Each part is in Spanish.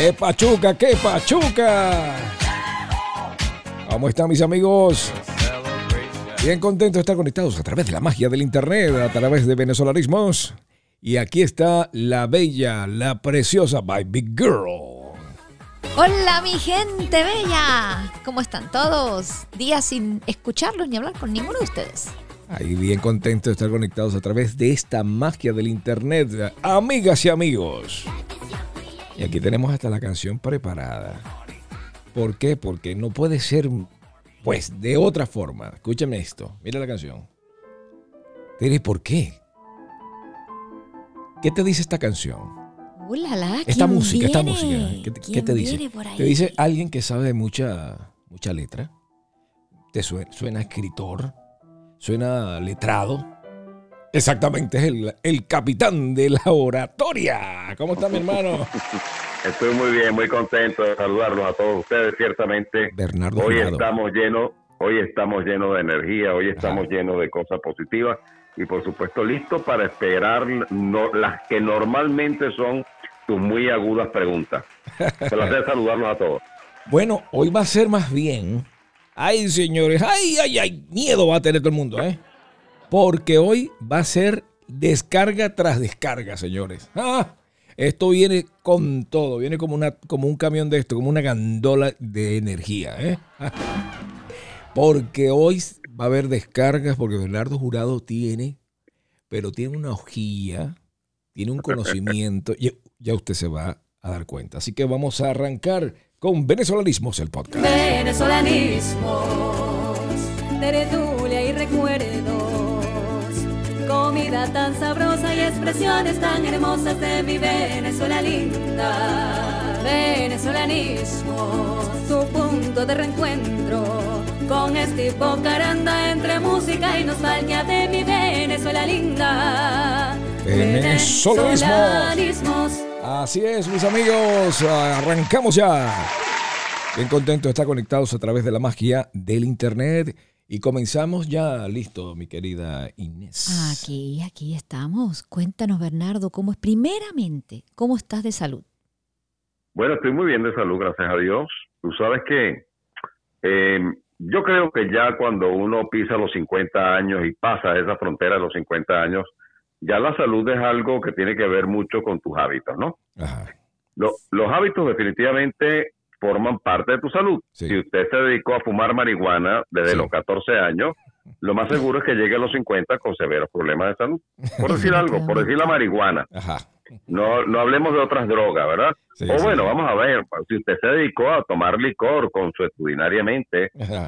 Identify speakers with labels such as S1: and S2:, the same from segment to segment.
S1: ¡Qué pachuca, qué pachuca! ¿Cómo están mis amigos? Bien contentos de estar conectados a través de la magia del internet, a través de Venezolanismos. Y aquí está la bella, la preciosa by Big Girl.
S2: Hola mi gente bella, ¿cómo están todos? Días sin escucharlos ni hablar con ninguno de ustedes.
S1: Ahí bien contentos de estar conectados a través de esta magia del internet, amigas y amigos. Y aquí tenemos hasta la canción preparada. ¿Por qué? Porque no puede ser, pues, de otra forma. Escúchame esto, mira la canción. Te diré, ¿por qué? ¿Qué te dice esta canción? Esta música. ¿Qué te dice? Te dice alguien que sabe de mucha letra. Te suena escritor, suena letrado. Exactamente, es el capitán de la oratoria. ¿Cómo está mi hermano?
S3: Estoy muy bien, muy contento de saludarlos a todos ustedes, ciertamente.
S1: Bernardo
S3: hoy
S1: Jurado.
S3: estamos llenos de energía, hoy estamos llenos de cosas positivas y por supuesto listos para esperar las que normalmente son tus muy agudas preguntas. Placer saludarlos a todos.
S1: Bueno, hoy va a ser más bien, ay señores, ay, miedo va a tener todo el mundo, porque hoy va a ser descarga tras descarga, señores. Esto viene con todo, viene como un camión de esto, como una gandola de energía, Porque hoy va a haber descargas, porque Bernardo Jurado tiene una hojilla, tiene un conocimiento, ya usted se va a dar cuenta. Así que vamos a arrancar con Venezolanismos, el podcast.
S4: Venezolanismos, tertulia y recuerdos, comida tan sabrosa y expresiones tan hermosas de mi Venezuela linda. Venezolanismos, tu punto de reencuentro con Steve Bocaranda entre música y nostalgia de mi Venezuela linda.
S1: Venezolanismos. Así es, mis amigos, arrancamos ya. Bien contentos de estar conectados a través de la magia del internet y comenzamos ya. Listo, mi querida Inés.
S2: Aquí estamos. Cuéntanos, Bernardo, primeramente, ¿cómo estás de salud?
S3: Bueno, estoy muy bien de salud, gracias a Dios. Tú sabes que yo creo que ya cuando uno pisa los 50 años y pasa esa frontera de los 50 años, ya la salud es algo que tiene que ver mucho con tus hábitos, ¿no?
S1: Ajá.
S3: Los hábitos definitivamente forman parte de tu salud.
S1: Sí.
S3: Si usted se dedicó a fumar marihuana desde los 14 años, lo más seguro es que llegue a los 50 con severos problemas de salud. Por decir algo, por decir la marihuana.
S1: Ajá.
S3: No hablemos de otras drogas, ¿verdad?
S1: Sí,
S3: bueno, vamos a ver, si usted se dedicó a tomar licor consuetudinariamente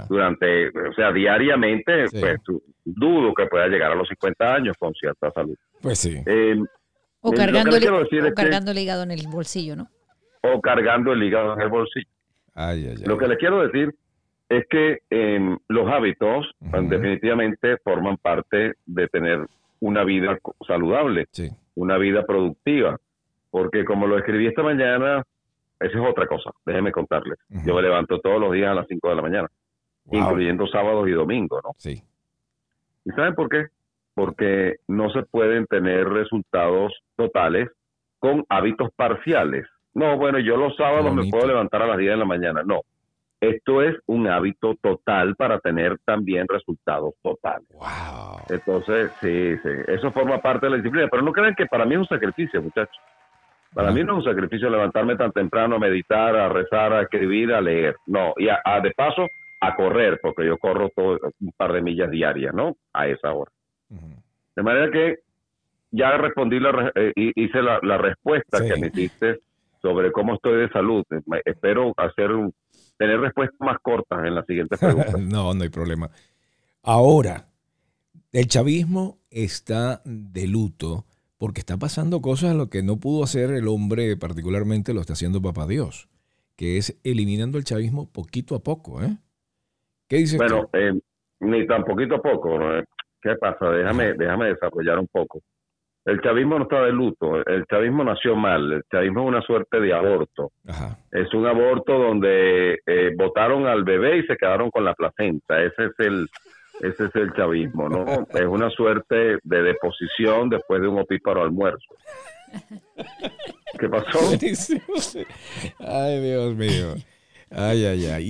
S3: diariamente, pues dudo que pueda llegar a los 50 años con cierta salud.
S1: Pues sí.
S2: O cargando el hígado en el bolsillo, ¿no?
S3: O cargando el hígado en el bolsillo. Lo que le quiero decir es que los hábitos definitivamente forman parte de tener una vida saludable, una vida productiva, porque como lo escribí esta mañana, esa es otra cosa, déjenme contarles. Yo me levanto todos los días a las 5 de la mañana, incluyendo sábados y domingos, ¿no?
S1: Sí.
S3: ¿Y saben por qué? Porque no se pueden tener resultados totales con hábitos parciales. No, bueno, yo los sábados me puedo levantar a las 10 de la mañana. No, esto es un hábito total para tener también resultados totales.
S1: Wow.
S3: Entonces, sí, eso forma parte de la disciplina. Pero no crean que para mí es un sacrificio, muchachos. Para mí no es un sacrificio levantarme tan temprano, a meditar, a rezar, a escribir, a leer. No, y de paso, a correr, porque yo corro un par de millas diarias, ¿no? A esa hora. De manera que ya respondí, hice la respuesta que me hiciste sobre cómo estoy de salud. Espero tener respuestas más cortas en las siguientes preguntas.
S1: No hay problema. Ahora, el chavismo está de luto porque está pasando cosas lo que no pudo hacer el hombre, particularmente lo está haciendo Papá Dios, que es eliminando el chavismo poquito a poco, ¿Qué dices tú?
S3: Ni tan poquito a poco, ¿no? ¿Qué pasa? Déjame desarrollar un poco. El chavismo no está de luto, el chavismo nació mal, el chavismo es una suerte de aborto.
S1: Ajá.
S3: Es un aborto donde botaron al bebé y se quedaron con la placenta, ese es el chavismo, ¿no? Es una suerte de deposición después de un opíparo almuerzo. ¿Qué pasó?
S1: Ay, Dios mío. Ay.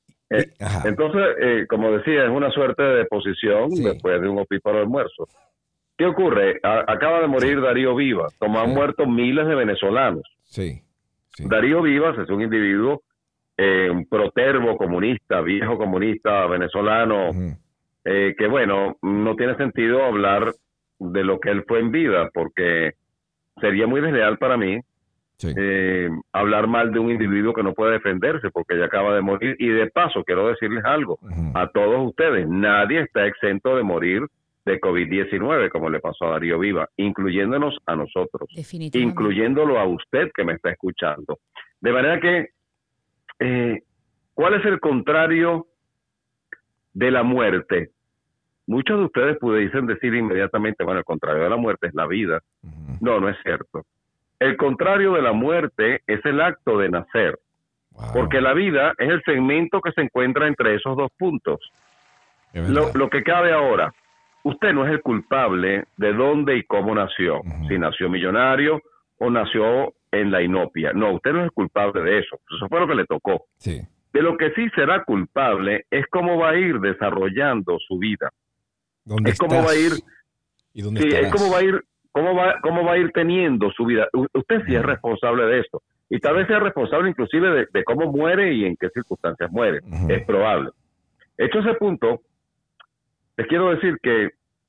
S3: Entonces, como decía, es una suerte de deposición después de un opíparo almuerzo. ¿Qué ocurre? Acaba de morir Darío Vivas, como han muerto miles de venezolanos.
S1: Sí.
S3: Darío Vivas es un individuo, un protervo comunista, viejo comunista venezolano, que bueno, no tiene sentido hablar de lo que él fue en vida, porque sería muy desleal para mí hablar mal de un individuo que no puede defenderse porque ya acaba de morir. Y de paso, quiero decirles algo a todos ustedes, nadie está exento de morir de COVID-19, como le pasó a Darío Vivas, incluyéndonos a nosotros, incluyéndolo a usted que me está escuchando. De manera que, ¿cuál es el contrario de la muerte? Muchos de ustedes pudiesen decir inmediatamente, bueno, el contrario de la muerte es la vida. No es cierto. El contrario de la muerte es el acto de nacer, porque la vida es el segmento que se encuentra entre esos dos puntos. Lo que cabe ahora, usted no es el culpable de dónde y cómo nació, si nació millonario o nació en la inopia. No, usted no es el culpable de eso. Eso fue lo que le tocó.
S1: Sí.
S3: De lo que sí será culpable es cómo va a ir desarrollando su vida.
S1: ¿Dónde
S3: es cómo va a ir
S1: y dónde estarás?
S3: Es cómo va a ir teniendo su vida. Usted sí es responsable de esto. Y tal vez sea responsable inclusive de cómo muere y en qué circunstancias muere. Es probable. Hecho ese punto, les quiero decir que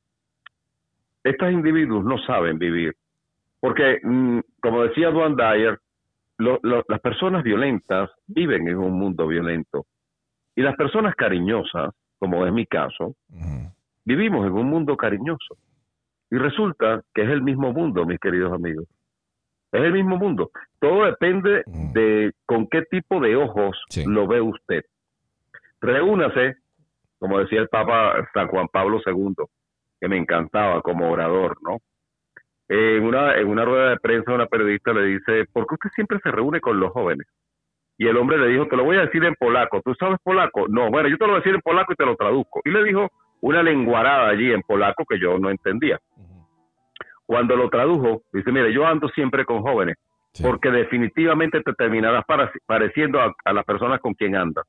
S3: estos individuos no saben vivir. Porque, como decía Duane Dyer, las personas violentas viven en un mundo violento. Y las personas cariñosas, como es mi caso, vivimos en un mundo cariñoso. Y resulta que es el mismo mundo, mis queridos amigos. Es el mismo mundo. Todo depende de con qué tipo de ojos lo ve usted. Reúnase, como decía el Papa San Juan Pablo II, que me encantaba como orador, ¿no? En una rueda de prensa, una periodista le dice, ¿por qué usted siempre se reúne con los jóvenes? Y el hombre le dijo, te lo voy a decir en polaco. ¿Tú sabes polaco? No, bueno, yo te lo voy a decir en polaco y te lo traduzco. Y le dijo una lenguarada allí en polaco que yo no entendía. Cuando lo tradujo, dice, mire, yo ando siempre con jóvenes, porque definitivamente te terminarás pareciendo a las personas con quien andas.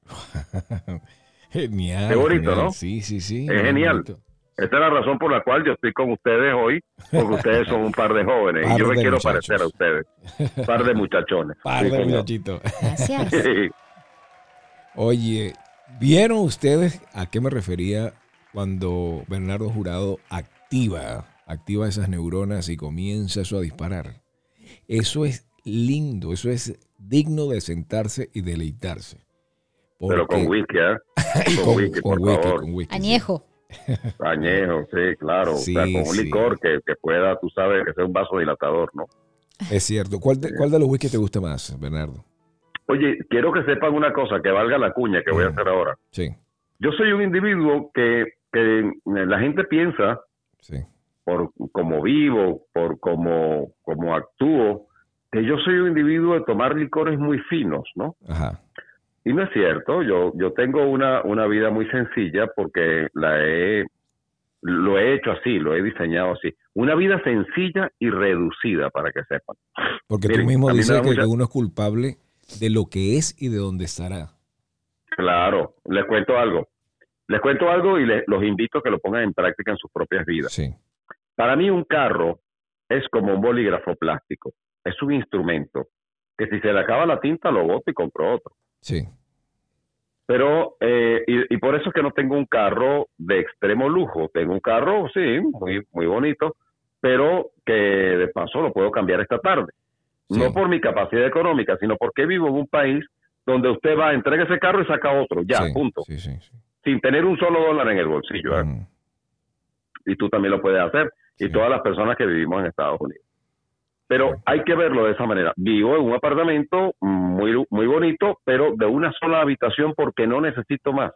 S1: Genial.
S3: Qué bonito,
S1: genial.
S3: ¿no?
S1: Sí.
S3: Es genial.
S1: Bonito.
S3: Esta es la razón por la cual yo estoy con ustedes hoy, porque ustedes son un par de jóvenes y yo me quiero parecer a ustedes. Un par de muchachones.
S1: Par de muchachitos.
S2: Gracias.
S1: Oye, ¿vieron ustedes a qué me refería cuando Bernardo Jurado activa esas neuronas y comienza eso a disparar? Eso es lindo, eso es digno de sentarse y deleitarse.
S3: Pero con whisky, ¿eh?
S1: Con
S3: whisky.
S2: Añejo.
S3: Añejo, sí, claro.
S1: Sí,
S3: o sea, con un licor que pueda, tú sabes, que sea un vasodilatador, ¿no?
S1: Es cierto. ¿Cuál de los whisky te gusta más, Bernardo?
S3: Oye, quiero que sepan una cosa, que valga la cuña que voy a hacer ahora.
S1: Sí.
S3: Yo soy un individuo que la gente piensa, por cómo vivo, por cómo actúo, que yo soy un individuo de tomar licores muy finos, ¿no?
S1: Ajá.
S3: Y no es cierto, yo tengo una vida muy sencilla porque lo he hecho así, lo he diseñado así. Una vida sencilla y reducida, para que sepan.
S1: Porque miren, tú mismo dices que uno es culpable de lo que es y de dónde estará.
S3: Claro, les cuento algo y los invito a que lo pongan en práctica en sus propias vidas.
S1: Sí.
S3: Para mí un carro es como un bolígrafo plástico, es un instrumento que si se le acaba la tinta lo boto y compro otro.
S1: Sí.
S3: Pero, y por eso es que no tengo un carro de extremo lujo. Tengo un carro, sí, muy, muy bonito, pero que de paso lo puedo cambiar esta tarde. Sí. No por mi capacidad económica, sino porque vivo en un país donde usted va, entrega ese carro y saca otro, ya, punto.
S1: Sí.
S3: Sin tener un solo dólar en el bolsillo. Y tú también lo puedes hacer, y todas las personas que vivimos en Estados Unidos. Pero hay que verlo de esa manera. Vivo en un apartamento muy, muy bonito, pero de una sola habitación porque no necesito más.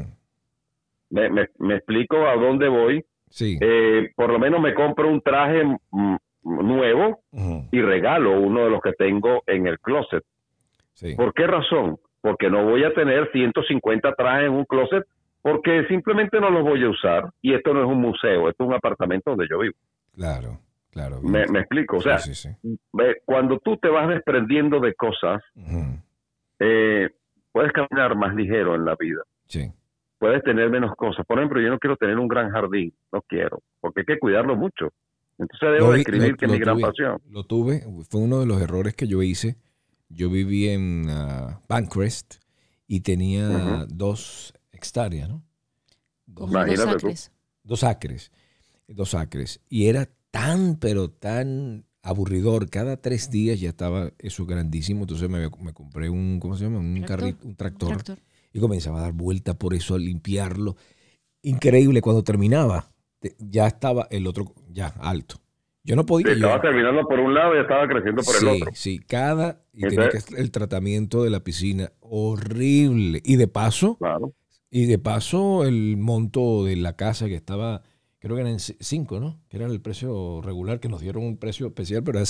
S3: Me explico a dónde voy.
S1: Sí.
S3: Por lo menos me compro un traje nuevo y regalo uno de los que tengo en el closet.
S1: Sí.
S3: ¿Por qué razón? Porque no voy a tener 150 trajes en un closet porque simplemente no los voy a usar. Y esto no es un museo, esto es un apartamento donde yo vivo.
S1: Claro. Claro.
S3: Me explico. O sea, cuando tú te vas desprendiendo de cosas, puedes caminar más ligero en la vida.
S1: Sí.
S3: Puedes tener menos cosas. Por ejemplo, yo no quiero tener un gran jardín. No quiero. Porque hay que cuidarlo mucho. Entonces debo describir que es mi gran pasión.
S1: Lo tuve. Fue uno de los errores que yo hice. Yo viví en Bancrest y tenía 2 hectáreas, ¿no?
S3: Imagínate
S1: 2 acres. Y era pero tan aburridor. Cada 3 días ya estaba eso grandísimo. Entonces me compré un tractor. Y comenzaba a dar vuelta por eso, a limpiarlo. Increíble, cuando terminaba, ya estaba el otro ya alto. Yo no podía.
S3: Estaba terminando por un lado y estaba creciendo por el otro.
S1: Sí, tenía que el tratamiento de la piscina, horrible. Y de paso, el monto de la casa que estaba, creo que eran 5, ¿no? Que era el precio regular, que nos dieron un precio especial, pero era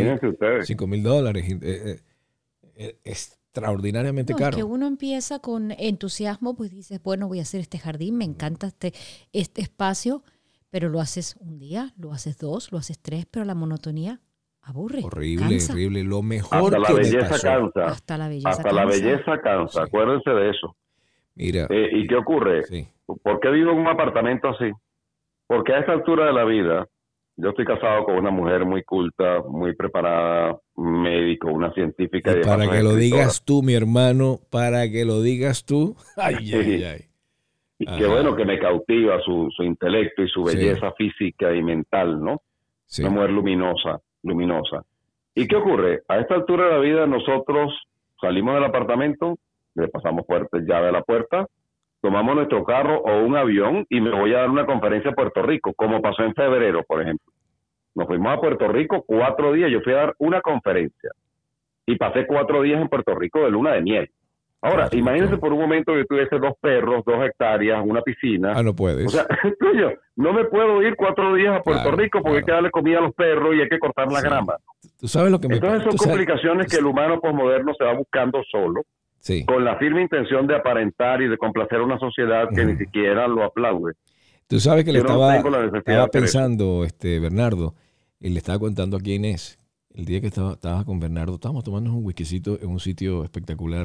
S1: $5,000. Extraordinariamente caro.
S2: Es que uno empieza con entusiasmo, pues dices, bueno, voy a hacer este jardín, me encanta este espacio, pero lo haces un día, lo haces 2, lo haces 3, pero la monotonía aburre.
S1: Horrible. Lo mejor
S3: hasta
S1: que
S3: la belleza
S1: me pasó.
S3: cansa.
S1: Hasta
S3: la belleza cansa. Sí. Acuérdense de eso.
S1: Mira.
S3: ¿Y qué ocurre?
S1: Sí.
S3: ¿Por qué vivo en un apartamento así? Porque a esta altura de la vida, yo estoy casado con una mujer muy culta, muy preparada, médico, una científica.
S1: Y para que lo digas tú, mi hermano, para que lo digas tú. Ay.
S3: Y qué bueno que me cautiva su intelecto y su belleza física y mental, ¿no?
S1: Sí.
S3: Una mujer luminosa. ¿Y qué ocurre? A esta altura de la vida nosotros salimos del apartamento, le pasamos llave a la puerta, tomamos nuestro carro o un avión y me voy a dar una conferencia a Puerto Rico, como pasó en febrero, por ejemplo. Nos fuimos a Puerto Rico 4 días, yo fui a dar una conferencia y pasé 4 días en Puerto Rico de luna de miel. Ahora, imagínense por un momento que tuviese 2 perros, 2 hectáreas, una piscina.
S1: No puedes.
S3: O sea, no me puedo ir 4 días a Puerto Rico porque hay que darle comida a los perros y hay que cortar la grama.
S1: ¿Tú sabes lo que
S3: Entonces son complicaciones que el humano posmoderno se va buscando solo, con la firme intención de aparentar y de complacer a una sociedad que ni siquiera lo aplaude.
S1: Tú sabes que estaba pensando, Bernardo, y le estaba contando aquí a Inés. El día que estaba con Bernardo, estábamos tomando un whiskycito en un sitio espectacular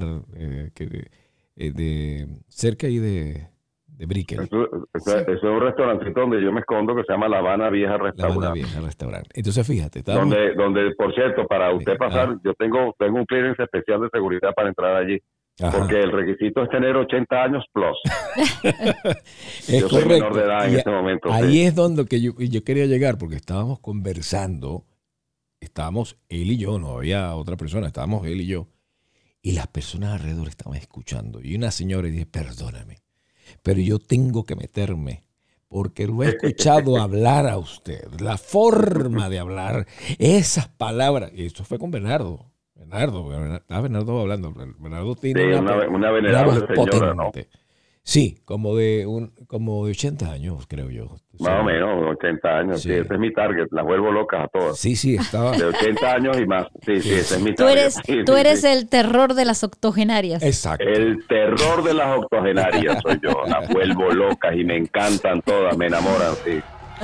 S1: cerca ahí de Brickell.
S3: Eso es un restaurancito donde yo me escondo que se llama La Habana Vieja Restaurante.
S1: Entonces, fíjate.
S3: Donde, por cierto, para usted pasar, yo tengo un clearance especial de seguridad para entrar allí. Ajá. Porque el requisito es tener 80 años plus.
S1: Yo
S3: soy menor de edad en este momento.
S1: Ahí es donde yo quería llegar, porque estábamos conversando. Estábamos él y yo, no había otra persona, estábamos él y yo. Y las personas alrededor estaban escuchando. Y una señora dice, perdóname, pero yo tengo que meterme porque lo he escuchado hablar a usted. La forma de hablar, esas palabras. Y esto fue con Bernardo. Bernardo hablando. Bernardo tiene
S3: una venerable señora, ¿no?
S1: Sí, como de 80 años, creo yo.
S3: Más o menos, 80 años. Sí, ese es mi target. Las vuelvo locas a todas.
S1: Sí, estaba.
S3: De 80 años y más. Sí, ese es mi target.
S2: Tú eres el terror de las octogenarias.
S1: Exacto.
S3: El terror de las octogenarias soy yo. Las vuelvo locas y me encantan todas, me enamoran, sí.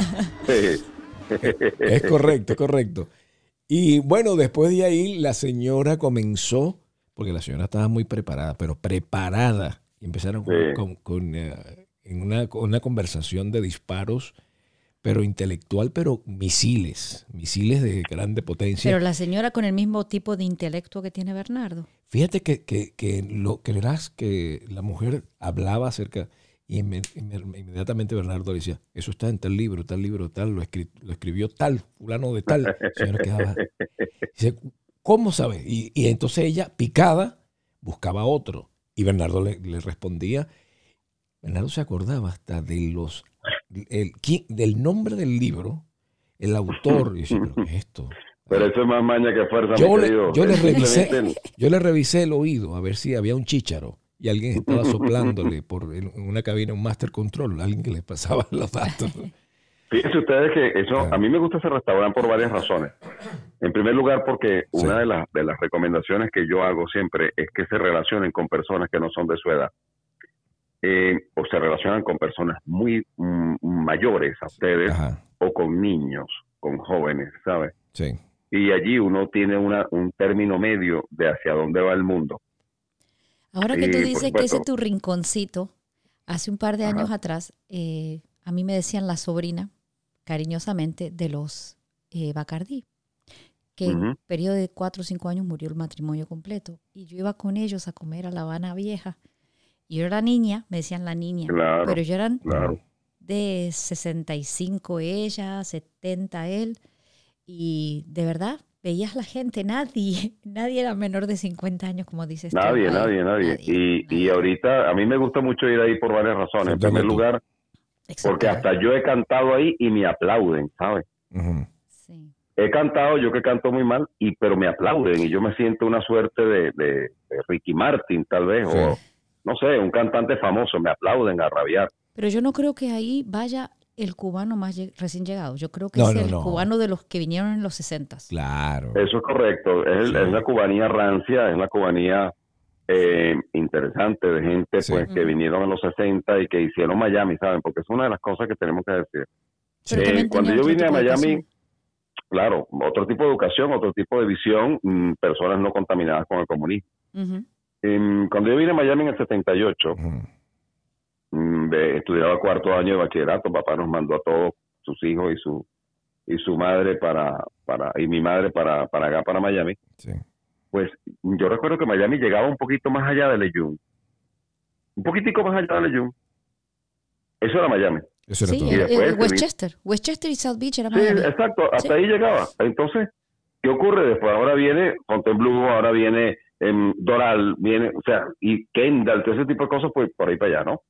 S1: Es correcto. Y bueno, después de ahí la señora comenzó, porque la señora estaba muy preparada, y empezaron con una conversación de disparos, pero intelectual, pero misiles de grande potencia.
S2: Pero la señora con el mismo tipo de intelecto que tiene Bernardo.
S1: Fíjate que verás que la mujer hablaba acerca, y inmediatamente Bernardo le decía, eso está en tal libro, lo escribió tal, fulano de tal. La señora quedaba, dice, ¿cómo sabe? Y entonces ella, picada, buscaba otro. Y Bernardo le respondía. Bernardo se acordaba hasta del nombre del libro, el autor. Y decía, ¿pero qué es esto?
S3: Pero eso es más maña que fuerza,
S1: yo le revisé el oído a ver si había un chícharo y alguien estaba soplándole en una cabina, un master control, alguien que le pasaba los datos.
S3: Fíjense ustedes que a mí me gusta ese restaurante por varias razones. En primer lugar, porque una de las recomendaciones que yo hago siempre es que se relacionen con personas que no son de su edad. O se relacionan con personas muy mayores a ustedes. Ajá. O con niños. con jóvenes, ¿sabes?
S1: Sí.
S3: Y allí uno tiene un término medio de hacia dónde va el mundo.
S2: Ahora que tú dices que ese es tu rinconcito, hace un par de años atrás, a mí me decían la sobrina, cariñosamente, de los Bacardí, que en un periodo de 4 o 5 años murió el matrimonio completo. Y yo iba con ellos a comer a La Habana Vieja. Y yo era niña, me decían la niña,
S3: claro,
S2: pero yo eran
S3: claro.
S2: de 65 ella, 70 él. Y de verdad, veías la gente, nadie era menor de 50 años, como dices tú.
S3: Nadie. Y ahorita, a mí me gusta mucho ir ahí por varias razones. En primer lugar, porque hasta yo he cantado ahí y me aplauden, ¿sabes?
S2: Sí.
S3: He cantado, yo que canto muy mal, pero me aplauden y yo me siento una suerte de Ricky Martin, tal vez, o no sé, un cantante famoso, me aplauden a rabiar.
S2: Pero yo no creo que ahí vaya el cubano más recién llegado. Yo creo que es el cubano de los que vinieron en los 60.
S1: Claro.
S3: Eso es correcto. Es la cubanía rancia, es la cubanía interesante de gente pues que vinieron en los 60 y que hicieron Miami, ¿saben? Porque es una de las cosas que tenemos que decir. Cuando yo vine a Miami, claro, otro tipo de educación, otro tipo de visión, personas no contaminadas con el comunismo. Cuando yo vine a Miami en el 78, estudiaba 4º año de bachillerato, papá nos mandó a todos sus hijos y su madre y mi madre para acá, para Miami.
S1: Sí.
S3: Pues yo recuerdo que Miami llegaba un poquito más allá de Leyún. Un poquitico más allá de Leyún. Eso era Miami.
S1: Eso era
S2: todo. Westchester y South Beach era Miami.
S3: Sí, exacto. Hasta ahí llegaba. Entonces, ¿qué ocurre después? Ahora viene Fontainebleau, ahora viene Doral, y Kendall, todo ese tipo de cosas, pues por ahí para allá, ¿no?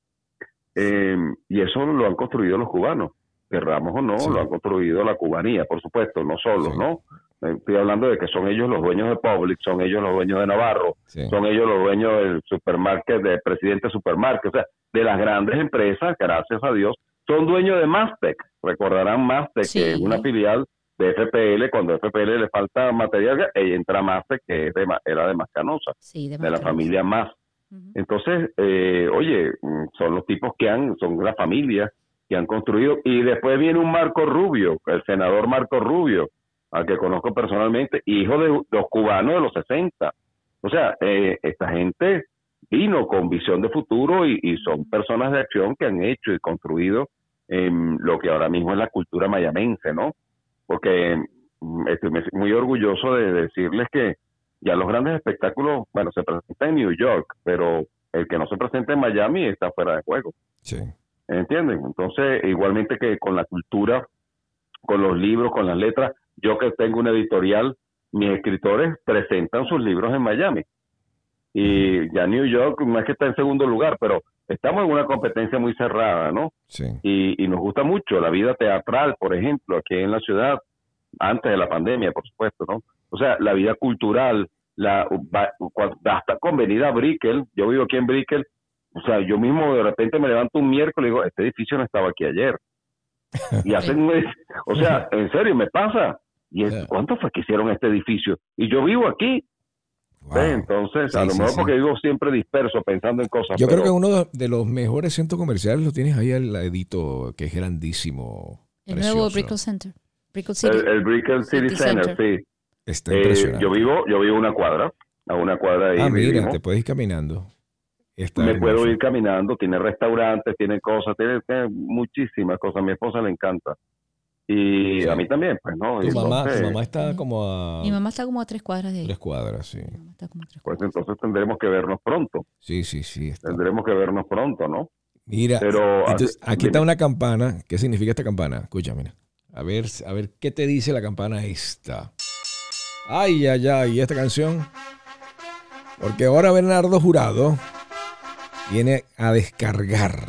S3: Y eso lo han construido los cubanos. Querramos o no, lo han construido la cubanía, por supuesto, no solo, ¿no? Estoy hablando de que son ellos los dueños de Publix, son ellos los dueños de Navarro, son ellos los dueños del supermarket, del presidente Supermarket, o sea, de las grandes empresas, gracias a Dios, son dueños de Mastec. Recordarán Mastec, que es una filial de FPL, cuando a FPL le falta material, entra Mastec, que era de Mascanosa, de la familia Mas. Entonces, oye, son los tipos son la familia que han construido, y después viene un Marco Rubio, el senador Marco Rubio, al que conozco personalmente, hijo de los cubanos de los 60. O sea, esta gente vino con visión de futuro y son personas de acción que han hecho y construido lo que ahora mismo es la cultura mayamense, ¿no? Porque estoy muy orgulloso de decirles que ya los grandes espectáculos, bueno, se presentan en New York, pero el que no se presenta en Miami está fuera de juego.
S1: Sí.
S3: ¿Entienden? Entonces, igualmente que con la cultura, con los libros, con las letras, yo que tengo una editorial, mis escritores presentan sus libros en Miami. Y ya New York no es que está en segundo lugar, pero estamos en una competencia muy cerrada, ¿no?
S1: Sí.
S3: Y nos gusta mucho la vida teatral, por ejemplo, aquí en la ciudad, antes de la pandemia, por supuesto, ¿no? O sea, la vida cultural, hasta con venida Brickell, yo vivo aquí en Brickell, o sea, yo mismo de repente me levanto un miércoles y digo, este edificio no estaba aquí ayer. Y hacen, o sea, en serio, me pasa. ¿Y cuánto fue que hicieron este edificio? Y yo vivo aquí.
S1: Wow.
S3: Entonces, a lo mejor porque vivo siempre disperso, pensando en cosas.
S1: Yo creo que uno de los mejores centros comerciales lo tienes ahí al ladito, que es grandísimo.
S2: El nuevo Brickell Center.
S3: El Brickell City Center, sí.
S1: Está impresionante.
S3: Yo vivo a una cuadra de ahí.
S1: Mira, te puedes ir caminando.
S3: Me puedo ir caminando, tiene restaurantes, tiene cosas, tiene muchísimas cosas. A mi esposa le encanta. Y a mí también, pues, ¿no?
S1: Tu mamá está como a...
S2: Mi mamá está como a 3 cuadras de ahí.
S1: 3 cuadras, sí.
S3: Pues entonces tendremos que vernos pronto.
S1: Sí.
S3: Tendremos que vernos pronto, ¿no?
S1: Mira, pero, entonces, aquí está una campana. ¿Qué significa esta campana? Escucha, mira. A ver, ¿qué te dice la campana esta? Ay, ¿y esta canción? Porque ahora Bernardo Jurado viene a descargar.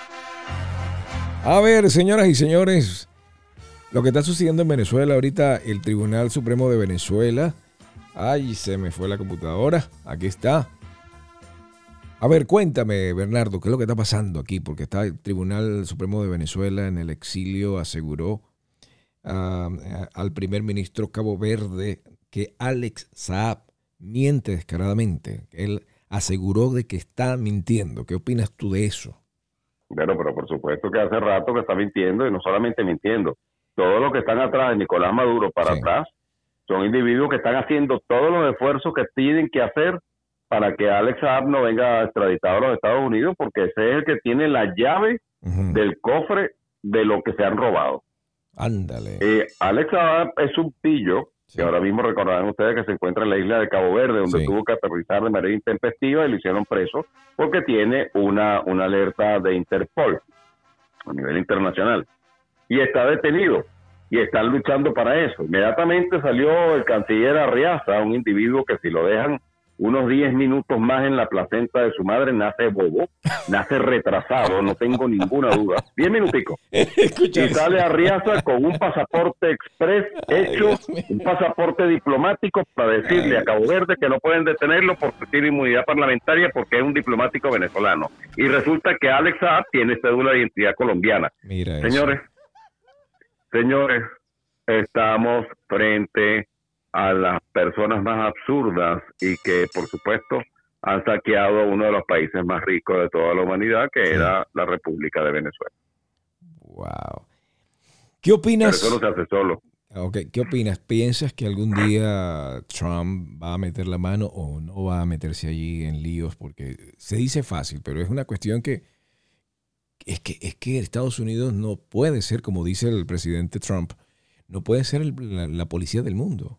S1: A ver, señoras y señores, lo que está sucediendo en Venezuela ahorita, el Tribunal Supremo de Venezuela. Ay, se me fue la computadora. Aquí está. A ver, cuéntame, Bernardo, ¿qué es lo que está pasando aquí? Porque está el Tribunal Supremo de Venezuela en el exilio, aseguró al primer ministro Cabo Verde que Alex Saab miente descaradamente. Él aseguró de que está mintiendo. ¿Qué opinas tú de eso?
S3: Bueno, pero por supuesto que hace rato que está mintiendo, y no solamente mintiendo, todos los que están atrás de Nicolás Maduro para atrás, son individuos que están haciendo todos los esfuerzos que tienen que hacer para que Alex Saab no venga extraditado a los Estados Unidos, porque ese es el que tiene la llave del cofre de lo que se han robado.
S1: Ándale.
S3: Alex Saab es un pillo, que ahora mismo recordarán ustedes que se encuentra en la isla de Cabo Verde, donde tuvo que aterrizar de manera intempestiva y lo hicieron preso porque tiene una alerta de Interpol a nivel internacional. Y está detenido. Y están luchando para eso. Inmediatamente salió el canciller Arriaza, un individuo que si lo dejan unos 10 minutos más en la placenta de su madre, nace bobo, nace retrasado, no tengo ninguna duda. 10 minuticos. Y sale Arriaza con un pasaporte express hecho, un pasaporte diplomático para decirle a Cabo Verde que no pueden detenerlo porque tiene inmunidad parlamentaria porque es un diplomático venezolano. Y resulta que Alex Saab tiene cédula de identidad colombiana.
S1: Mira
S3: Señores, estamos frente a las personas más absurdas y que, por supuesto, han saqueado a uno de los países más ricos de toda la humanidad, que era la República de Venezuela.
S1: Wow. ¿Qué opinas?
S3: Pero eso no se hace solo.
S1: Okay. ¿Qué opinas? ¿Piensas que algún día Trump va a meter la mano o no va a meterse allí en líos? Porque se dice fácil, pero es una cuestión que es que Estados Unidos no puede ser, como dice el presidente Trump, no puede ser la policía del mundo.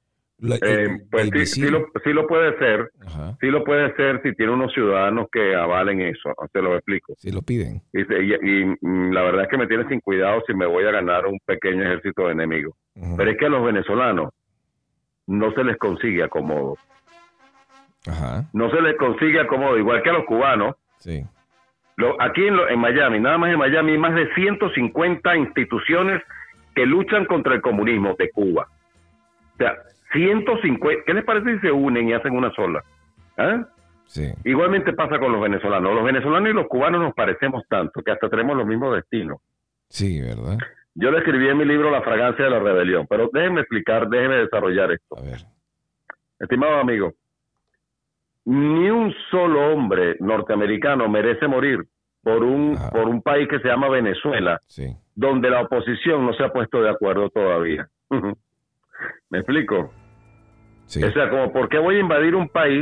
S3: Pues sí lo puede ser. Ajá. Sí lo puede ser si tiene unos ciudadanos que avalen eso. Te lo explico.
S1: Si lo piden.
S3: Y la verdad es que me tiene sin cuidado si me voy a ganar un pequeño ejército de enemigos. Uh-huh. Pero es que a los venezolanos no se les consigue acomodo.
S1: Ajá.
S3: No se les consigue acomodo, igual que a los cubanos.
S1: Sí.
S3: Aquí en Miami, nada más en Miami, hay más de 150 instituciones que luchan contra el comunismo de Cuba. O sea, 150, ¿qué les parece si se unen y hacen una sola? ¿Ah?
S1: Sí.
S3: Igualmente pasa con los venezolanos. Los venezolanos y los cubanos nos parecemos tanto que hasta tenemos los mismos destinos.
S1: Sí, ¿verdad?
S3: Yo le escribí en mi libro La fragancia de la rebelión, pero déjenme desarrollar esto.
S1: A ver.
S3: Estimado amigo, ni un solo hombre norteamericano merece morir por un país que se llama Venezuela,
S1: sí,
S3: donde la oposición no se ha puesto de acuerdo todavía. ¿Me explico?
S1: Sí.
S3: O sea, como ¿por qué voy a invadir un país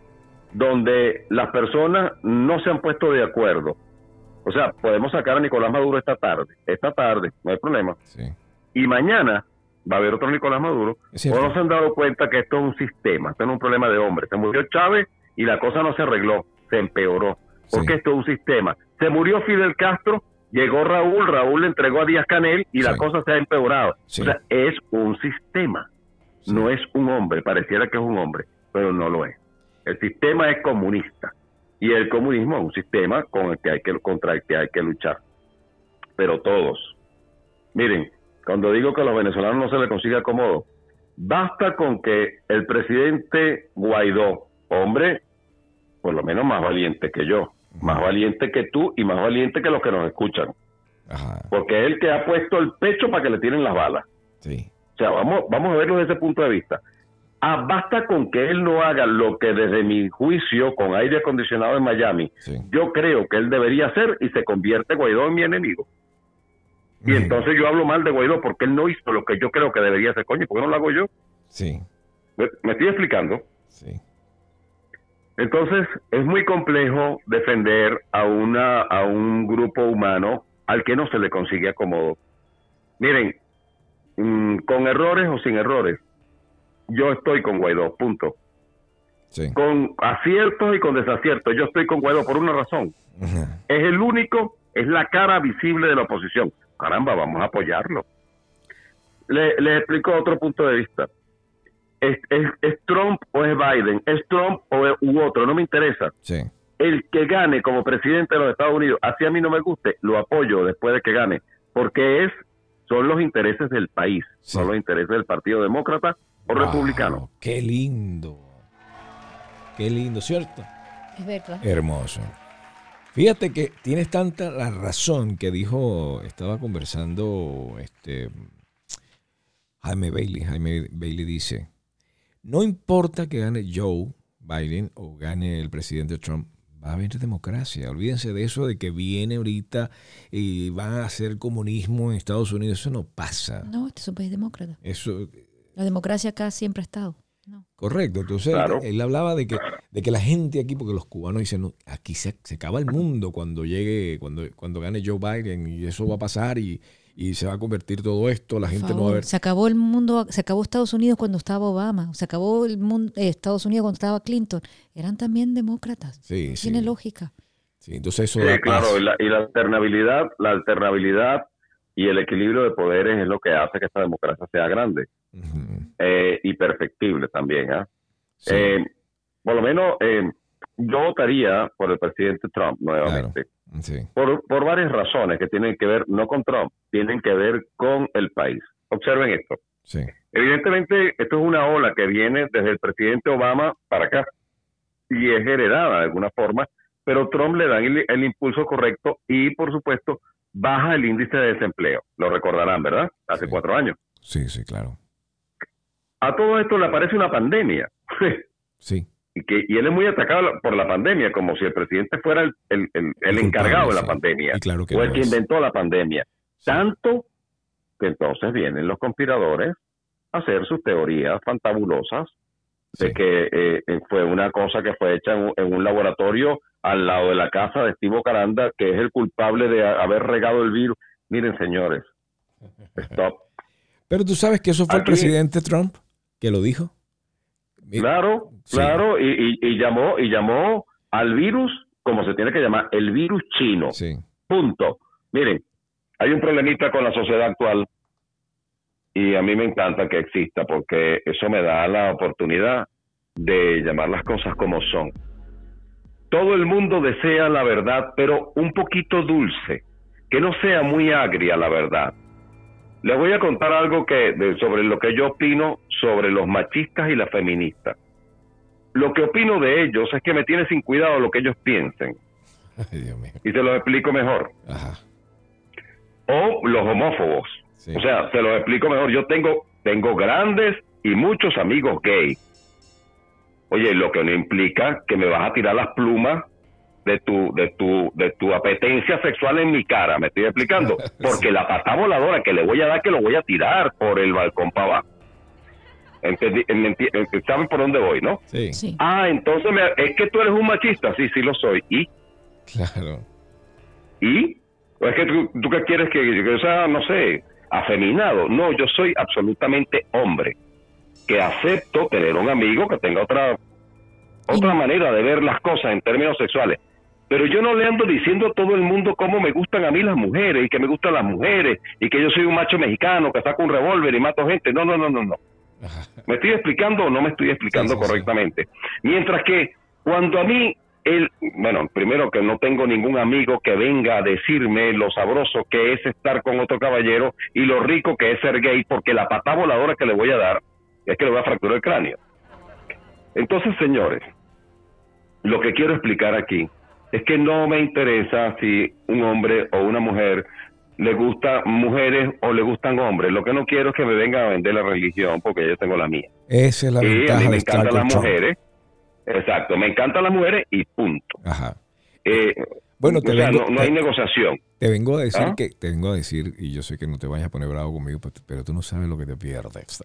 S3: donde las personas no se han puesto de acuerdo? O sea, podemos sacar a Nicolás Maduro esta tarde, no hay problema.
S1: Sí.
S3: Y mañana va a haber otro Nicolás Maduro. ¿O no se han dado cuenta que esto es un sistema? Esto no es un problema de hombres. Se murió Chávez y la cosa no se arregló, se empeoró. Porque esto es un sistema. Se murió Fidel Castro, llegó Raúl le entregó a Díaz Canel y la cosa se ha empeorado.
S1: Sí.
S3: O sea, es un sistema. Sí. No es un hombre, pareciera que es un hombre, pero no lo es. El sistema es comunista y el comunismo es un sistema contra el que hay que luchar. Pero todos. Miren, cuando digo que a los venezolanos no se les consigue acomodo, basta con que el presidente Guaidó, hombre, por lo menos más valiente que yo, más valiente que tú y más valiente que los que nos escuchan.
S1: Ajá.
S3: Porque es el que ha puesto el pecho para que le tiren las balas.
S1: Sí.
S3: O sea, vamos a verlo desde ese punto de vista. Basta con que él no haga lo que desde mi juicio, con aire acondicionado en Miami, yo creo que él debería hacer y se convierte Guaidó en mi enemigo. Y entonces yo hablo mal de Guaidó porque él no hizo lo que yo creo que debería hacer. Coño, ¿por qué no lo hago yo?
S1: Sí.
S3: ¿Me estoy explicando?
S1: Sí.
S3: Entonces, es muy complejo defender a un grupo humano al que no se le consigue acomodo. Miren, con errores o sin errores, yo estoy con Guaidó, punto.
S1: Sí.
S3: Con aciertos y con desaciertos, yo estoy con Guaidó por una razón.
S1: Uh-huh.
S3: Es el único, es la cara visible de la oposición. Caramba, vamos a apoyarlo. Les explico otro punto de vista. ¿Es Trump o es Biden? ¿Es Trump u otro? No me interesa.
S1: Sí.
S3: El que gane como presidente de los Estados Unidos, así a mí no me guste, lo apoyo después de que gane, porque son los intereses del país, son los intereses del Partido Demócrata o republicano.
S1: Qué lindo, ¿cierto?
S2: Es verdad.
S1: Hermoso. Fíjate que tienes tanta la razón que estaba conversando Jaime Bailey dice, no importa que gane Joe Biden o gane el presidente Trump, Va a haber democracia. Olvídense de eso de que viene ahorita y va a hacer comunismo en Estados Unidos. Eso no pasa.
S2: No, este es un país demócrata.
S1: Eso...
S2: La democracia acá siempre ha estado. No.
S1: Correcto. Entonces, claro, él hablaba de que la gente aquí, porque los cubanos dicen, no, aquí se acaba el mundo cuando llegue, cuando gane Joe Biden, y eso va a pasar y se va a convertir todo esto, la gente no va a ver.
S2: Se acabó el mundo, se acabó Estados Unidos cuando estaba Obama, se acabó el mundo, Estados Unidos cuando estaba Clinton. Eran también demócratas.
S1: Sí,
S2: Tiene lógica.
S1: Sí, entonces eso
S3: claro, y la alternabilidad y el equilibrio de poderes es lo que hace que esta democracia sea grande. Uh-huh. Y perfectible también. Sí. Por lo menos yo votaría por el presidente Trump nuevamente. Claro. Sí. Por varias razones que tienen que ver, no con Trump, tienen que ver con el país. Observen esto.
S1: Sí.
S3: Evidentemente, esto es una ola que viene desde el presidente Obama para acá y es heredada de alguna forma, pero Trump le da el impulso correcto y, por supuesto, baja el índice de desempleo. Lo recordarán, ¿verdad? Hace 4 años.
S1: Sí, claro.
S3: A todo esto le aparece una pandemia.
S1: Sí.
S3: Y él es muy atacado por la pandemia, como si el presidente fuera el encargado de la pandemia,
S1: claro que
S3: o el que inventó la pandemia. Sí. Tanto que entonces vienen los conspiradores a hacer sus teorías fantabulosas de que fue una cosa que fue hecha en un laboratorio al lado de la casa de Steve Ocaranda, que es el culpable de haber regado el virus. Miren, señores, stop.
S1: Pero tú sabes que eso fue el presidente Trump que lo dijo.
S3: Claro, y llamó al virus como se tiene que llamar, el virus chino.
S1: Sí.
S3: Punto. Miren, hay un problemita con la sociedad actual y a mí me encanta que exista porque eso me da la oportunidad de llamar las cosas como son. Todo el mundo desea la verdad, pero un poquito dulce, que no sea muy agria la verdad. Les voy a contar algo sobre lo que yo opino sobre los machistas y las feministas. Lo que opino de ellos es que me tiene sin cuidado lo que ellos piensen.
S1: Ay, Dios mío.
S3: Y se los explico mejor.
S1: Ajá.
S3: O los homófobos. Sí. O sea, se los explico mejor. Yo tengo grandes y muchos amigos gay. Oye, lo que no implica que me vas a tirar las plumas de tu apetencia sexual en mi cara, ¿me estoy explicando? Porque la patada voladora que le voy a dar, que lo voy a tirar por el balcón para abajo. ¿Saben por dónde voy, no?
S1: Sí.
S3: Entonces es que tú eres un machista. Sí, lo soy. ¿Y?
S1: Claro.
S3: ¿Y? ¿O es que tú qué quieres que sea, no sé, afeminado? No, yo soy absolutamente hombre, que acepto tener un amigo que tenga otra manera de ver las cosas en términos sexuales. Pero yo no le ando diciendo a todo el mundo cómo me gustan a mí las mujeres y que me gustan las mujeres y que yo soy un macho mexicano que saco un revólver y mato gente. No. ¿Me estoy explicando o no me estoy explicando correctamente? Mientras que cuando a mí, primero que no tengo ningún amigo que venga a decirme lo sabroso que es estar con otro caballero y lo rico que es ser gay, porque la patada voladora que le voy a dar es que le voy a fracturar el cráneo. Entonces, señores, lo que quiero explicar aquí es que no me interesa si un hombre o una mujer le gustan mujeres o le gustan hombres. Lo que no quiero es que me vengan a vender la religión porque yo tengo la mía.
S1: Esa es la ventaja.
S3: A mí me encantan las mujeres. Exacto, me encantan las mujeres y punto.
S1: Ajá.
S3: Bueno, no hay negociación.
S1: Te vengo a decir, y yo sé que no te vayas a poner bravo conmigo, pero tú no sabes lo que te pierdes.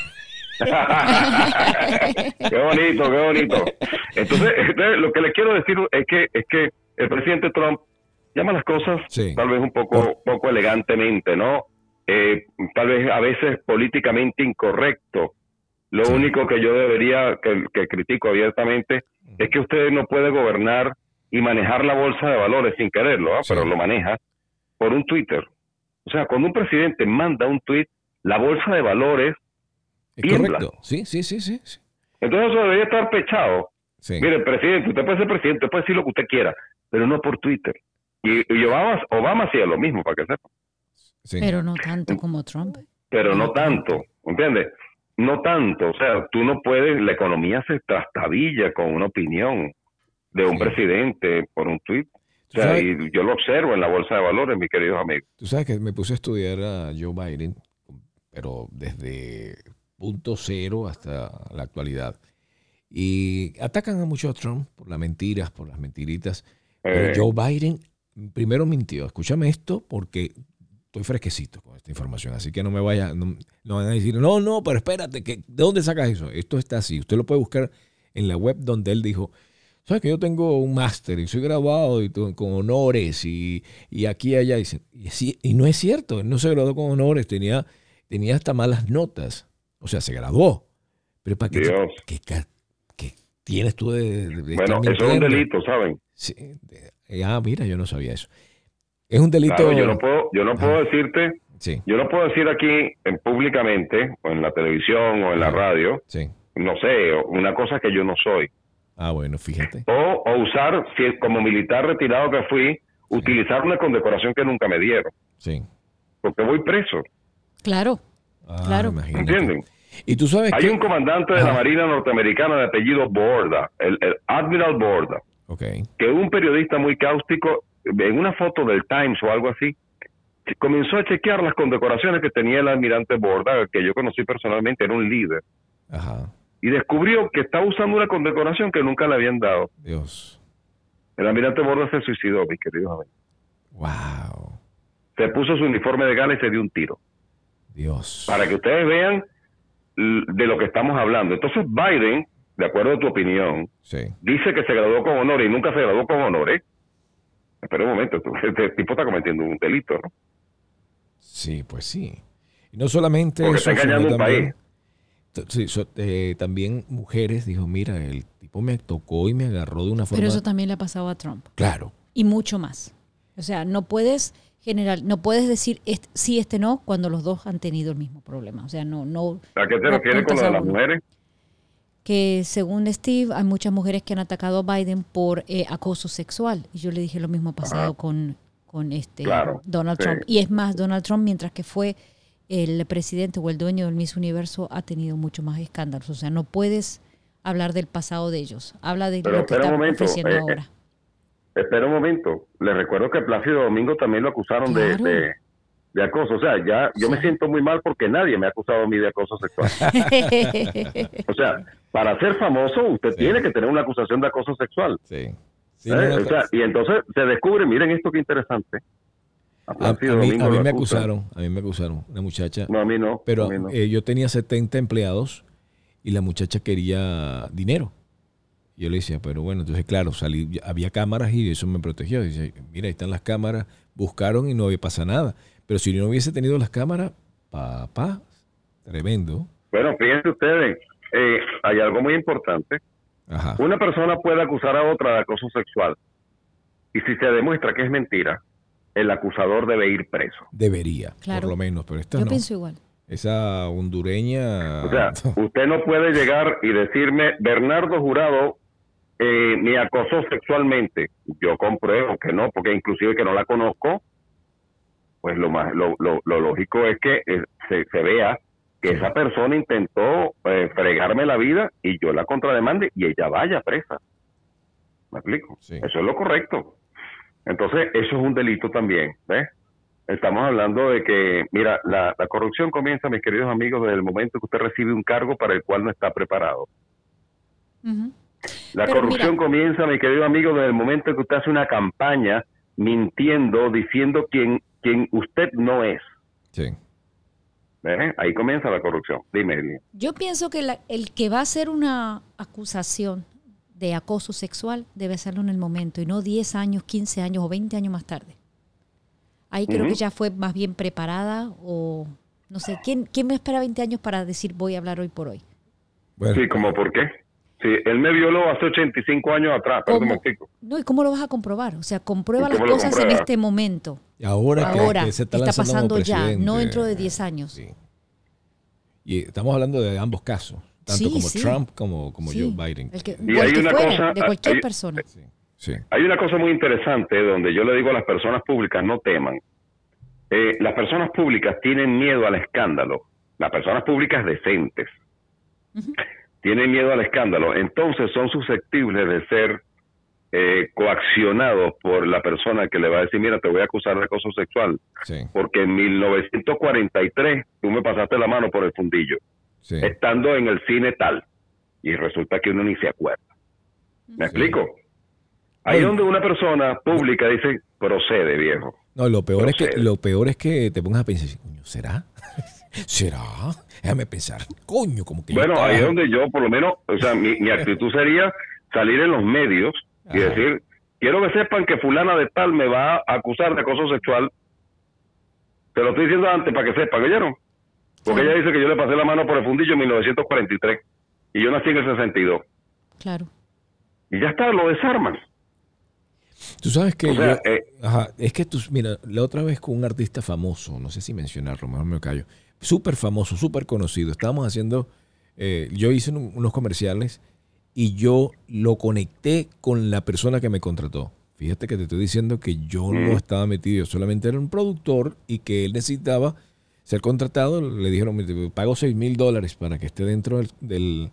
S3: Qué bonito. Entonces, lo que le quiero decir es que el presidente Trump llama las cosas tal vez un poco elegantemente, ¿no? Tal vez a veces políticamente incorrecto. Lo único que yo que critico abiertamente es que usted no puede gobernar y manejar la bolsa de valores sin quererlo, pero lo maneja por un Twitter. O sea, cuando un presidente manda un tweet, la bolsa de valores tiembla.
S1: Correcto. Sí.
S3: Entonces eso debería estar pechado.
S1: Sí.
S3: Mire, presidente, usted puede ser presidente, puede decir lo que usted quiera, pero no por Twitter. Y Obama hacía lo mismo, para que sepa.
S2: Sí. Pero no tanto como Trump.
S3: Pero no tanto, ¿entiendes? No tanto. O sea, tú no puedes, la economía se trastabilla con una opinión de un presidente por un tweet. O sea, y yo lo observo en la bolsa de valores, mis queridos amigos.
S1: Tú sabes que me puse a estudiar a Joe Biden, pero desde punto cero hasta la actualidad. Y atacan a mucho a Trump por las mentiras, por las mentiritas. Pero Joe Biden primero mintió. Escúchame esto porque estoy fresquecito con esta información. Así que no me vaya, no van a decir, no, pero espérate, ¿de dónde sacas eso? Esto está así. Usted lo puede buscar en la web donde él dijo, ¿sabes que yo tengo un máster y soy graduado y con honores y aquí y allá? Y no es cierto, él no se graduó con honores, tenía hasta malas notas. O sea, se graduó. Pero ¿para qué? ¿Qué tienes tú de
S3: bueno, eso es un delito, ¿saben?
S1: Sí. Mira, yo no sabía eso. Es un delito.
S3: Claro, yo no puedo decirte,
S1: sí.
S3: Yo no puedo decir aquí públicamente, o en la televisión, o en la radio,
S1: sí.
S3: No sé, una cosa que yo no soy.
S1: Bueno, fíjate.
S3: O usar, como militar retirado que fui, utilizar una condecoración que nunca me dieron.
S1: Sí.
S3: Porque voy preso.
S2: claro.
S1: Imagínate.
S3: ¿Entienden?
S1: Y tú sabes
S3: Hay un comandante de la Marina norteamericana de apellido Borda, el Admiral Borda,
S1: okay,
S3: que un periodista muy cáustico, en una foto del Times o algo así, comenzó a chequear las condecoraciones que tenía el almirante Borda, que yo conocí personalmente, era un líder.
S1: Ajá.
S3: Y descubrió que estaba usando una condecoración que nunca le habían dado.
S1: Dios.
S3: El almirante Borda se suicidó, mis queridos amigos.
S1: Wow.
S3: Se puso su uniforme de gala y se dio un tiro.
S1: Dios.
S3: Para que ustedes vean de lo que estamos hablando. Entonces Biden, de acuerdo a tu opinión, dice que se graduó con honores y nunca se graduó con honores. Espera un momento, este tipo está cometiendo un delito, ¿no?
S1: Sí, pues sí. Y no solamente
S3: porque
S1: eso,
S3: está engañando
S1: también,
S3: un país.
S1: También mujeres dijo, mira, el tipo me tocó y me agarró de una forma.
S2: Pero eso también le ha pasado a Trump.
S1: Claro.
S2: Y mucho más. O sea, no puedes decir sí, no, cuando los dos han tenido el mismo problema. O sea, no.
S3: ¿A qué te refieres con lo de las mujeres?
S2: Que según Steve, hay muchas mujeres que han atacado a Biden por acoso sexual. Y yo le dije lo mismo pasado con Donald Trump. Y es más, Donald Trump, mientras que fue el presidente o el dueño del Miss Universo, ha tenido mucho más escándalos. O sea, no puedes hablar del pasado de ellos. Habla de lo que están ofreciendo ahora.
S3: Espera un momento. Les recuerdo que Plácido Domingo también lo acusaron de acoso. O sea, yo me siento muy mal porque nadie me ha acusado a mí de acoso sexual. O sea, para ser famoso usted tiene que tener una acusación de acoso sexual.
S1: Sí.
S3: O sea, y entonces se descubre, miren esto qué interesante.
S1: A mí me acusaron, una muchacha.
S3: No, a mí no.
S1: Pero
S3: a mí no.
S1: Yo tenía 70 empleados y la muchacha quería dinero. Yo le decía, pero bueno, entonces claro, había cámaras y eso me protegió. Dice, mira, ahí están las cámaras, buscaron y no pasa nada. Pero si no hubiese tenido las cámaras, papá, tremendo.
S3: Bueno, fíjense ustedes, hay algo muy importante.
S1: Ajá.
S3: Una persona puede acusar a otra de acoso sexual. Y si se demuestra que es mentira, el acusador debe ir preso.
S1: Debería,
S2: claro,
S1: por lo menos, pero esta
S2: yo
S1: no.
S2: pienso igual.
S1: Esa hondureña...
S3: O sea, usted no puede llegar y decirme, Bernardo Jurado me acosó sexualmente. Yo compruebo que no, porque inclusive que no la conozco, pues lo lógico es que se vea que esa persona intentó fregarme la vida y yo la contrademande y ella vaya presa. ¿Me explico?
S1: Sí.
S3: Eso es lo correcto. Entonces, eso es un delito también, ¿ves? Estamos hablando de que, mira, la corrupción comienza, mis queridos amigos, desde el momento que usted recibe un cargo para el cual no está preparado.
S2: Uh-huh.
S3: La corrupción comienza, mi querido amigo, desde el momento que usted hace una campaña mintiendo, diciendo quién usted no es.
S1: Sí.
S3: Ahí comienza la corrupción. Dime, Elia.
S2: Yo pienso que el que va a hacer una acusación de acoso sexual debe hacerlo en el momento y no 10 años, 15 años o 20 años más tarde. Ahí creo que ya fue más bien preparada o no sé, ¿quién me espera 20 años para decir voy a hablar hoy por hoy?
S3: Bueno. Sí, ¿cómo por qué? Sí, él me violó hace 85 años atrás, pero me explico.
S2: No, ¿y cómo lo vas a comprobar? O sea, comprueba las cosas en este momento.
S1: Y ahora que se está
S2: pasando ya, no dentro de 10 años.
S1: Sí. Y estamos hablando de ambos casos, tanto como Trump como Joe Biden.
S3: Y hay una cosa,
S2: de cualquier persona.
S1: Sí.
S3: Hay una cosa muy interesante donde yo le digo a las personas públicas, no teman. Las personas públicas tienen miedo al escándalo. Las personas públicas decentes. Uh-huh. Tienen miedo al escándalo, entonces son susceptibles de ser coaccionados por la persona que le va a decir, mira, te voy a acusar de acoso sexual, porque en 1943 tú me pasaste la mano por el fundillo, estando en el cine tal. y resulta que uno ni se acuerda. ¿Me explico? Ahí donde una persona pública dice, procede, viejo.
S1: No, lo peor es que te pongas a pensar, coño, ¿será? ¿Será? Déjame pensar. Coño, como que
S3: bueno, ahí es donde yo, por lo menos, o sea, mi actitud sería salir en los medios y decir, quiero que sepan que fulana de tal me va a acusar de acoso sexual. Te lo estoy diciendo antes para que sepan, ¿oyeron? Porque ella dice que yo le pasé la mano por el fundillo en 1943 y yo nací en el 62.
S2: Claro.
S3: Y ya está, lo desarman.
S1: Tú sabes que es que mira, la otra vez con un artista famoso, no sé si mencionarlo, mejor me callo, súper famoso, súper conocido, estábamos haciendo, yo hice unos comerciales y yo lo conecté con la persona que me contrató. Fíjate que te estoy diciendo que yo no estaba metido, yo solamente era un productor y que él necesitaba ser contratado. Le dijeron, pago $6,000 para que esté dentro del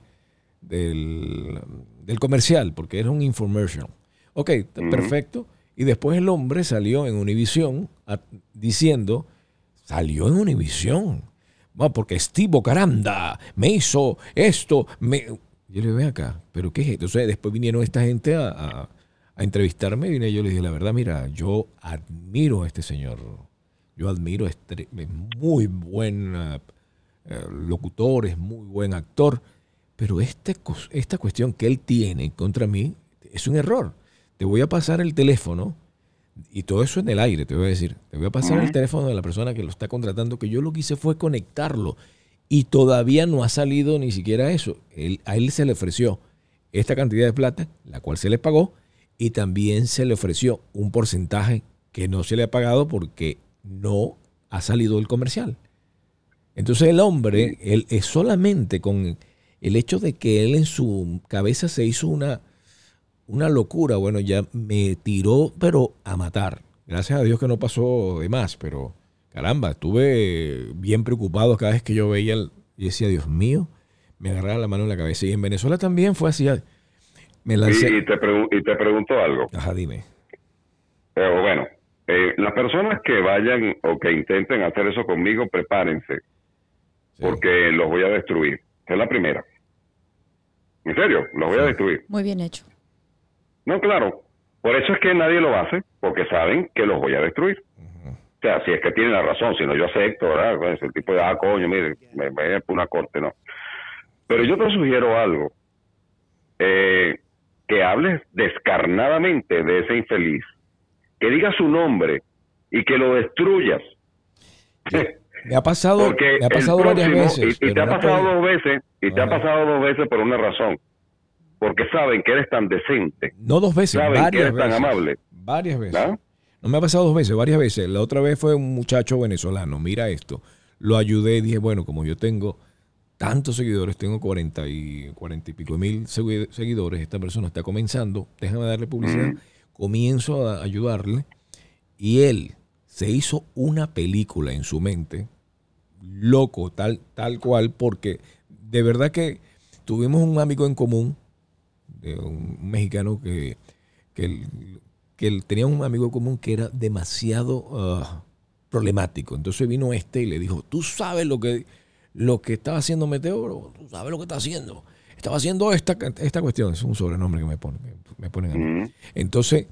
S1: comercial, porque era un infomercial. Ok, perfecto. Y después el hombre salió en Univisión diciendo, salió en Univisión, porque Steve Bocaranda me hizo esto. Yo le digo, acá, ¿pero qué es esto? Entonces después vinieron esta gente a entrevistarme y yo le dije, la verdad, mira, yo admiro a este señor. Yo admiro, es muy buen locutor, es muy buen actor, pero esta cuestión que él tiene contra mí es un error. Te voy a pasar el teléfono, y todo eso en el aire, te voy a decir. Te voy a pasar el teléfono de la persona que lo está contratando, que yo lo que hice fue conectarlo, y todavía no ha salido ni siquiera eso. A él se le ofreció esta cantidad de plata, la cual se le pagó, y también se le ofreció un porcentaje que no se le ha pagado porque no ha salido el comercial. Entonces el hombre, él es solamente con el hecho de que él en su cabeza se hizo una locura, bueno, ya me tiró, pero a matar. Gracias a Dios que no pasó de más, pero caramba, estuve bien preocupado cada vez que yo veía y decía, Dios mío, me agarraba la mano en la cabeza. Y en Venezuela también fue así. Me lancé.
S3: Y te pregunto algo.
S1: Ajá, dime.
S3: Bueno, las personas que vayan o que intenten hacer eso conmigo, prepárense, porque los voy a destruir. Esa es la primera. En serio, los voy a destruir.
S2: Muy bien hecho.
S3: No, claro. Por eso es que nadie lo hace, porque saben que los voy a destruir. O sea, si es que tienen la razón, si no yo acepto, ¿verdad? Pues el tipo de, coño, mire, me voy por una corte, no. Pero yo te sugiero algo. Que hables descarnadamente de ese infeliz. Que digas su nombre y que lo destruyas.
S1: Me ha pasado varias veces.
S3: Y te ha pasado dos veces, te ha pasado 2 veces por una razón. Porque saben que eres tan decente.
S1: No 2 veces,
S3: saben
S1: varias
S3: que eres
S1: veces.
S3: tan amable.
S1: Varias veces.
S3: ¿Ah?
S1: No me ha pasado 2 veces, varias veces. La otra vez fue un muchacho venezolano. Mira esto. Lo ayudé y dije, bueno, como yo tengo tantos seguidores, tengo 40 y pico mil seguidores, esta persona está comenzando, déjame darle publicidad. Comienzo a ayudarle y él se hizo una película en su mente, loco, tal cual, porque de verdad que tuvimos un amigo en común, un mexicano que él tenía un amigo en común que era demasiado problemático. Entonces vino y le dijo, tú sabes lo que estaba haciendo Meteoro, tú sabes lo que está haciendo. Estaba haciendo esta cuestión, es un sobrenombre que me ponen a mí. Entonces,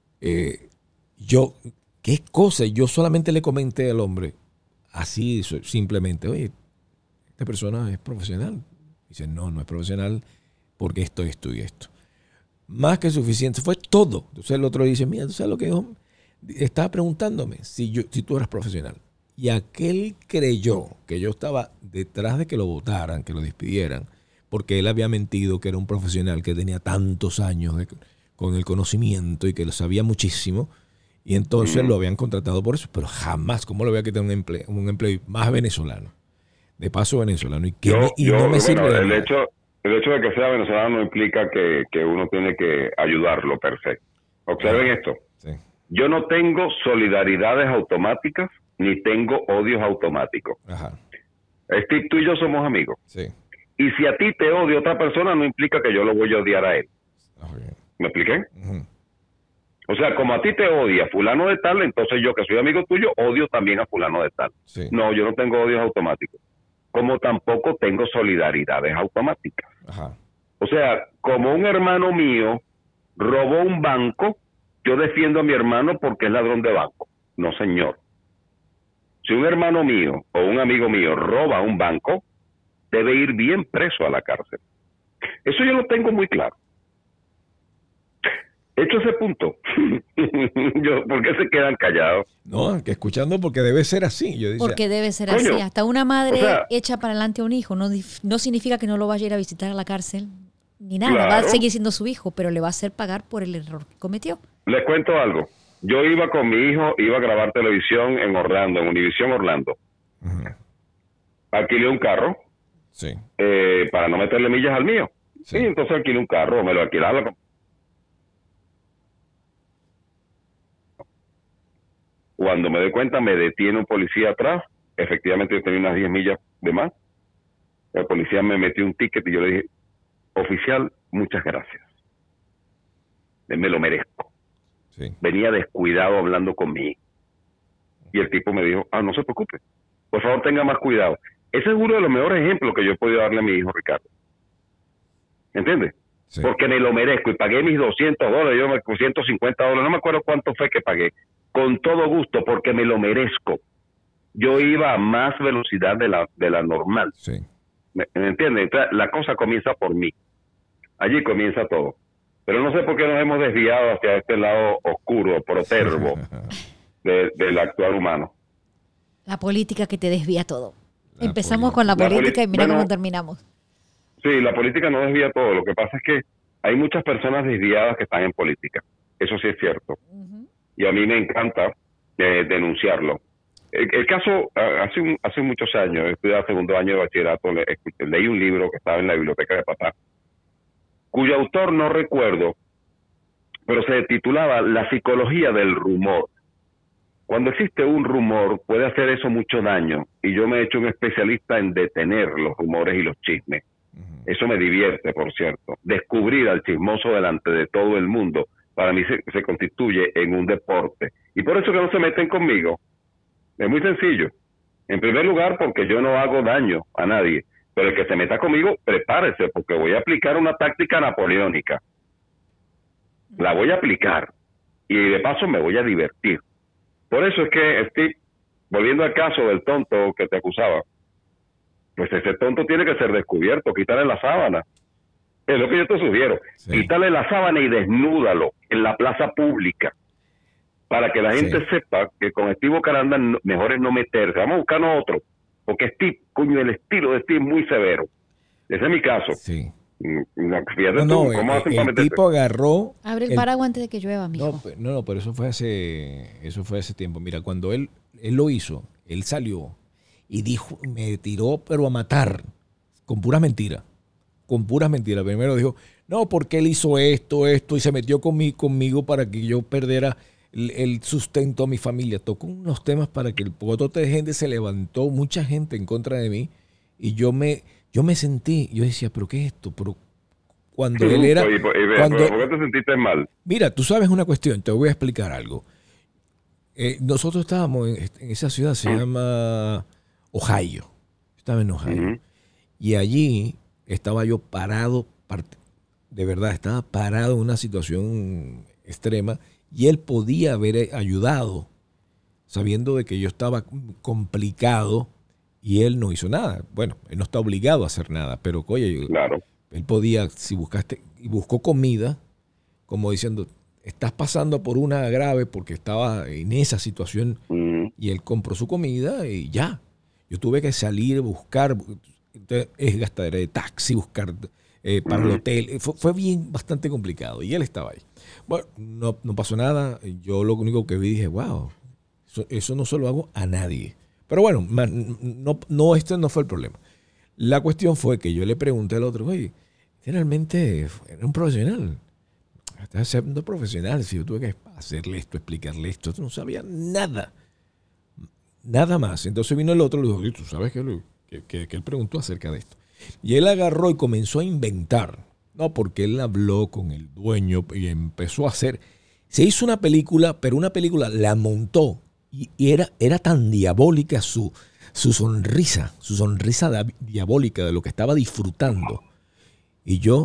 S1: ¿qué cosa? Yo solamente le comenté al hombre, así simplemente, oye, esta persona es profesional. Dice, no es profesional porque esto y esto. Más que suficiente, fue todo. Entonces el otro dice, mira, ¿tú sabes lo que dijo? Estaba preguntándome si tú eras profesional. Y aquel creyó que yo estaba detrás de que lo votaran, que lo despidieran, porque él había mentido que era un profesional que tenía tantos años con el conocimiento y que lo sabía muchísimo, y entonces lo habían contratado por eso. Pero jamás, ¿cómo le voy a quitar un empleo más venezolano? De paso venezolano. No me sirve de nada.
S3: El hecho de que sea venezolano no implica que uno tiene que ayudarlo per se. Observen esto.
S1: Sí.
S3: Yo no tengo solidaridades automáticas ni tengo odios automáticos.
S1: Ajá.
S3: Steve, tú y yo somos amigos.
S1: Sí.
S3: Y si a ti te odia otra persona, no implica que yo lo voy a odiar a él.
S1: Okay.
S3: ¿Me expliqué?
S1: Uh-huh.
S3: O sea, como a ti te odia fulano de tal, entonces yo que soy amigo tuyo, odio también a fulano de tal.
S1: Sí.
S3: No, yo no tengo odios automáticos. Como tampoco tengo solidaridades automáticas.
S1: Ajá.
S3: O sea, como un hermano mío robó un banco, yo defiendo a mi hermano porque es ladrón de banco. No, señor. Si un hermano mío o un amigo mío roba un banco, debe ir bien preso a la cárcel. Eso yo lo tengo muy claro. Hecho ese punto, ¿por qué se quedan callados?
S1: No, que escuchando porque debe ser así. Yo decía,
S2: porque debe ser así. Hasta una madre echa para adelante a un hijo no significa que no lo vaya a ir a visitar a la cárcel ni nada. Claro. Va a seguir siendo su hijo, pero le va a hacer pagar por el error que cometió.
S3: Les cuento algo. Yo iba con mi hijo, iba a grabar televisión en Orlando, en Univisión Orlando. Uh-huh. Alquilé un carro para no meterle millas al mío. Sí, entonces alquilé un carro, me lo alquilaba. Cuando me doy cuenta, me detiene un policía atrás. Efectivamente, yo tenía unas 10 millas de más. El policía me metió un ticket y yo le dije, oficial, muchas gracias. Me lo merezco. Sí. Venía descuidado hablando conmigo. Y el tipo me dijo, no se preocupe. Por favor, tenga más cuidado. Ese es uno de los mejores ejemplos que yo he podido darle a mi hijo, Ricardo. ¿Entiendes? Sí. Porque me lo merezco y pagué mis $200, yo $150, no me acuerdo cuánto fue que pagué. Con todo gusto, porque me lo merezco. Yo iba a más velocidad de la normal. Sí. ¿Me entiendes? Entonces, la cosa comienza por mí. Allí comienza todo. Pero no sé por qué nos hemos desviado hacia este lado oscuro, protervo del actual humano.
S2: La política que te desvía todo. Empezamos con la política y mira cómo terminamos.
S3: Sí, la política no desvía todo. Lo que pasa es que hay muchas personas desviadas que están en política. Eso sí es cierto. Uh-huh. Y a mí me encanta denunciarlo. El caso, hace muchos años, estudiaba segundo año de bachillerato, leí un libro que estaba en la biblioteca de papá, cuyo autor no recuerdo, pero se titulaba La psicología del rumor. Cuando existe un rumor, puede hacer eso mucho daño, y yo me he hecho un especialista en detener los rumores y los chismes. Uh-huh. Eso me divierte, por cierto. Descubrir al chismoso delante de todo el mundo, para mí se constituye en un deporte. Y por eso que no se meten conmigo. Es muy sencillo. En primer lugar, porque yo no hago daño a nadie. Pero el que se meta conmigo, prepárese, porque voy a aplicar una táctica napoleónica. La voy a aplicar. Y de paso me voy a divertir. Por eso es que, Steve, volviendo al caso del tonto que te acusaba, pues ese tonto tiene que ser descubierto, quitarle la sábana. Es lo que yo te sugiero. Sí. Quítale la sábana y desnúdalo en la plaza pública para que la gente sepa que con Steve Bocaranda mejor es no meterse. Vamos a buscarnos otro. Porque Steve, coño, el estilo de Steve es muy severo. Ese es mi caso. Sí. Fíjate ¿cómo hacen para meterse?
S1: El tipo agarró...
S2: Abre el paraguas antes de que llueva, mijo.
S1: No, pero eso fue hace tiempo. Mira, cuando él lo hizo, él salió y dijo, me tiró pero a matar, con puras mentiras. Con puras mentiras. Primero dijo, no, porque él hizo esto, y se metió conmigo para que yo perdiera el sustento a mi familia. Tocó unos temas para que el pocotote de gente se levantó, mucha gente en contra de mí, y yo me sentí, yo decía, ¿pero qué es esto? Pero cuando él era...
S3: ¿Por qué te sentiste mal?
S1: Mira, tú sabes una cuestión, te voy a explicar algo. Nosotros estábamos en esa ciudad, se llama Ohio. Estaba en Ohio. Uh-huh. Y allí estaba yo parado, de verdad, estaba parado en una situación extrema, y él podía haber ayudado, sabiendo de que yo estaba complicado, y él no hizo nada. Bueno, él no está obligado a hacer nada, pero oye, claro, él podía, si buscaste, y buscó comida, como diciendo, estás pasando por una grave, porque estaba en esa situación, y él compró su comida y ya. Yo tuve que salir, buscar, es gastadera de taxi, buscar para el hotel. Fue bastante complicado, y él estaba ahí. Bueno, no pasó nada. Yo lo único que vi, dije, wow, eso no se lo hago a nadie. Pero bueno, este no fue el problema. La cuestión fue que yo le pregunté al otro, oye, realmente era un profesional. Estás siendo profesional. Si yo tuve que hacerle esto, explicarle esto, no sabía nada. Nada más. Entonces vino el otro y le dijo, ¿tú sabes que él preguntó acerca de esto? Y él agarró y comenzó a inventar. No, porque él habló con el dueño y empezó a hacer. Se hizo una película, pero una película la montó. Y era tan diabólica su sonrisa diabólica de lo que estaba disfrutando. Y yo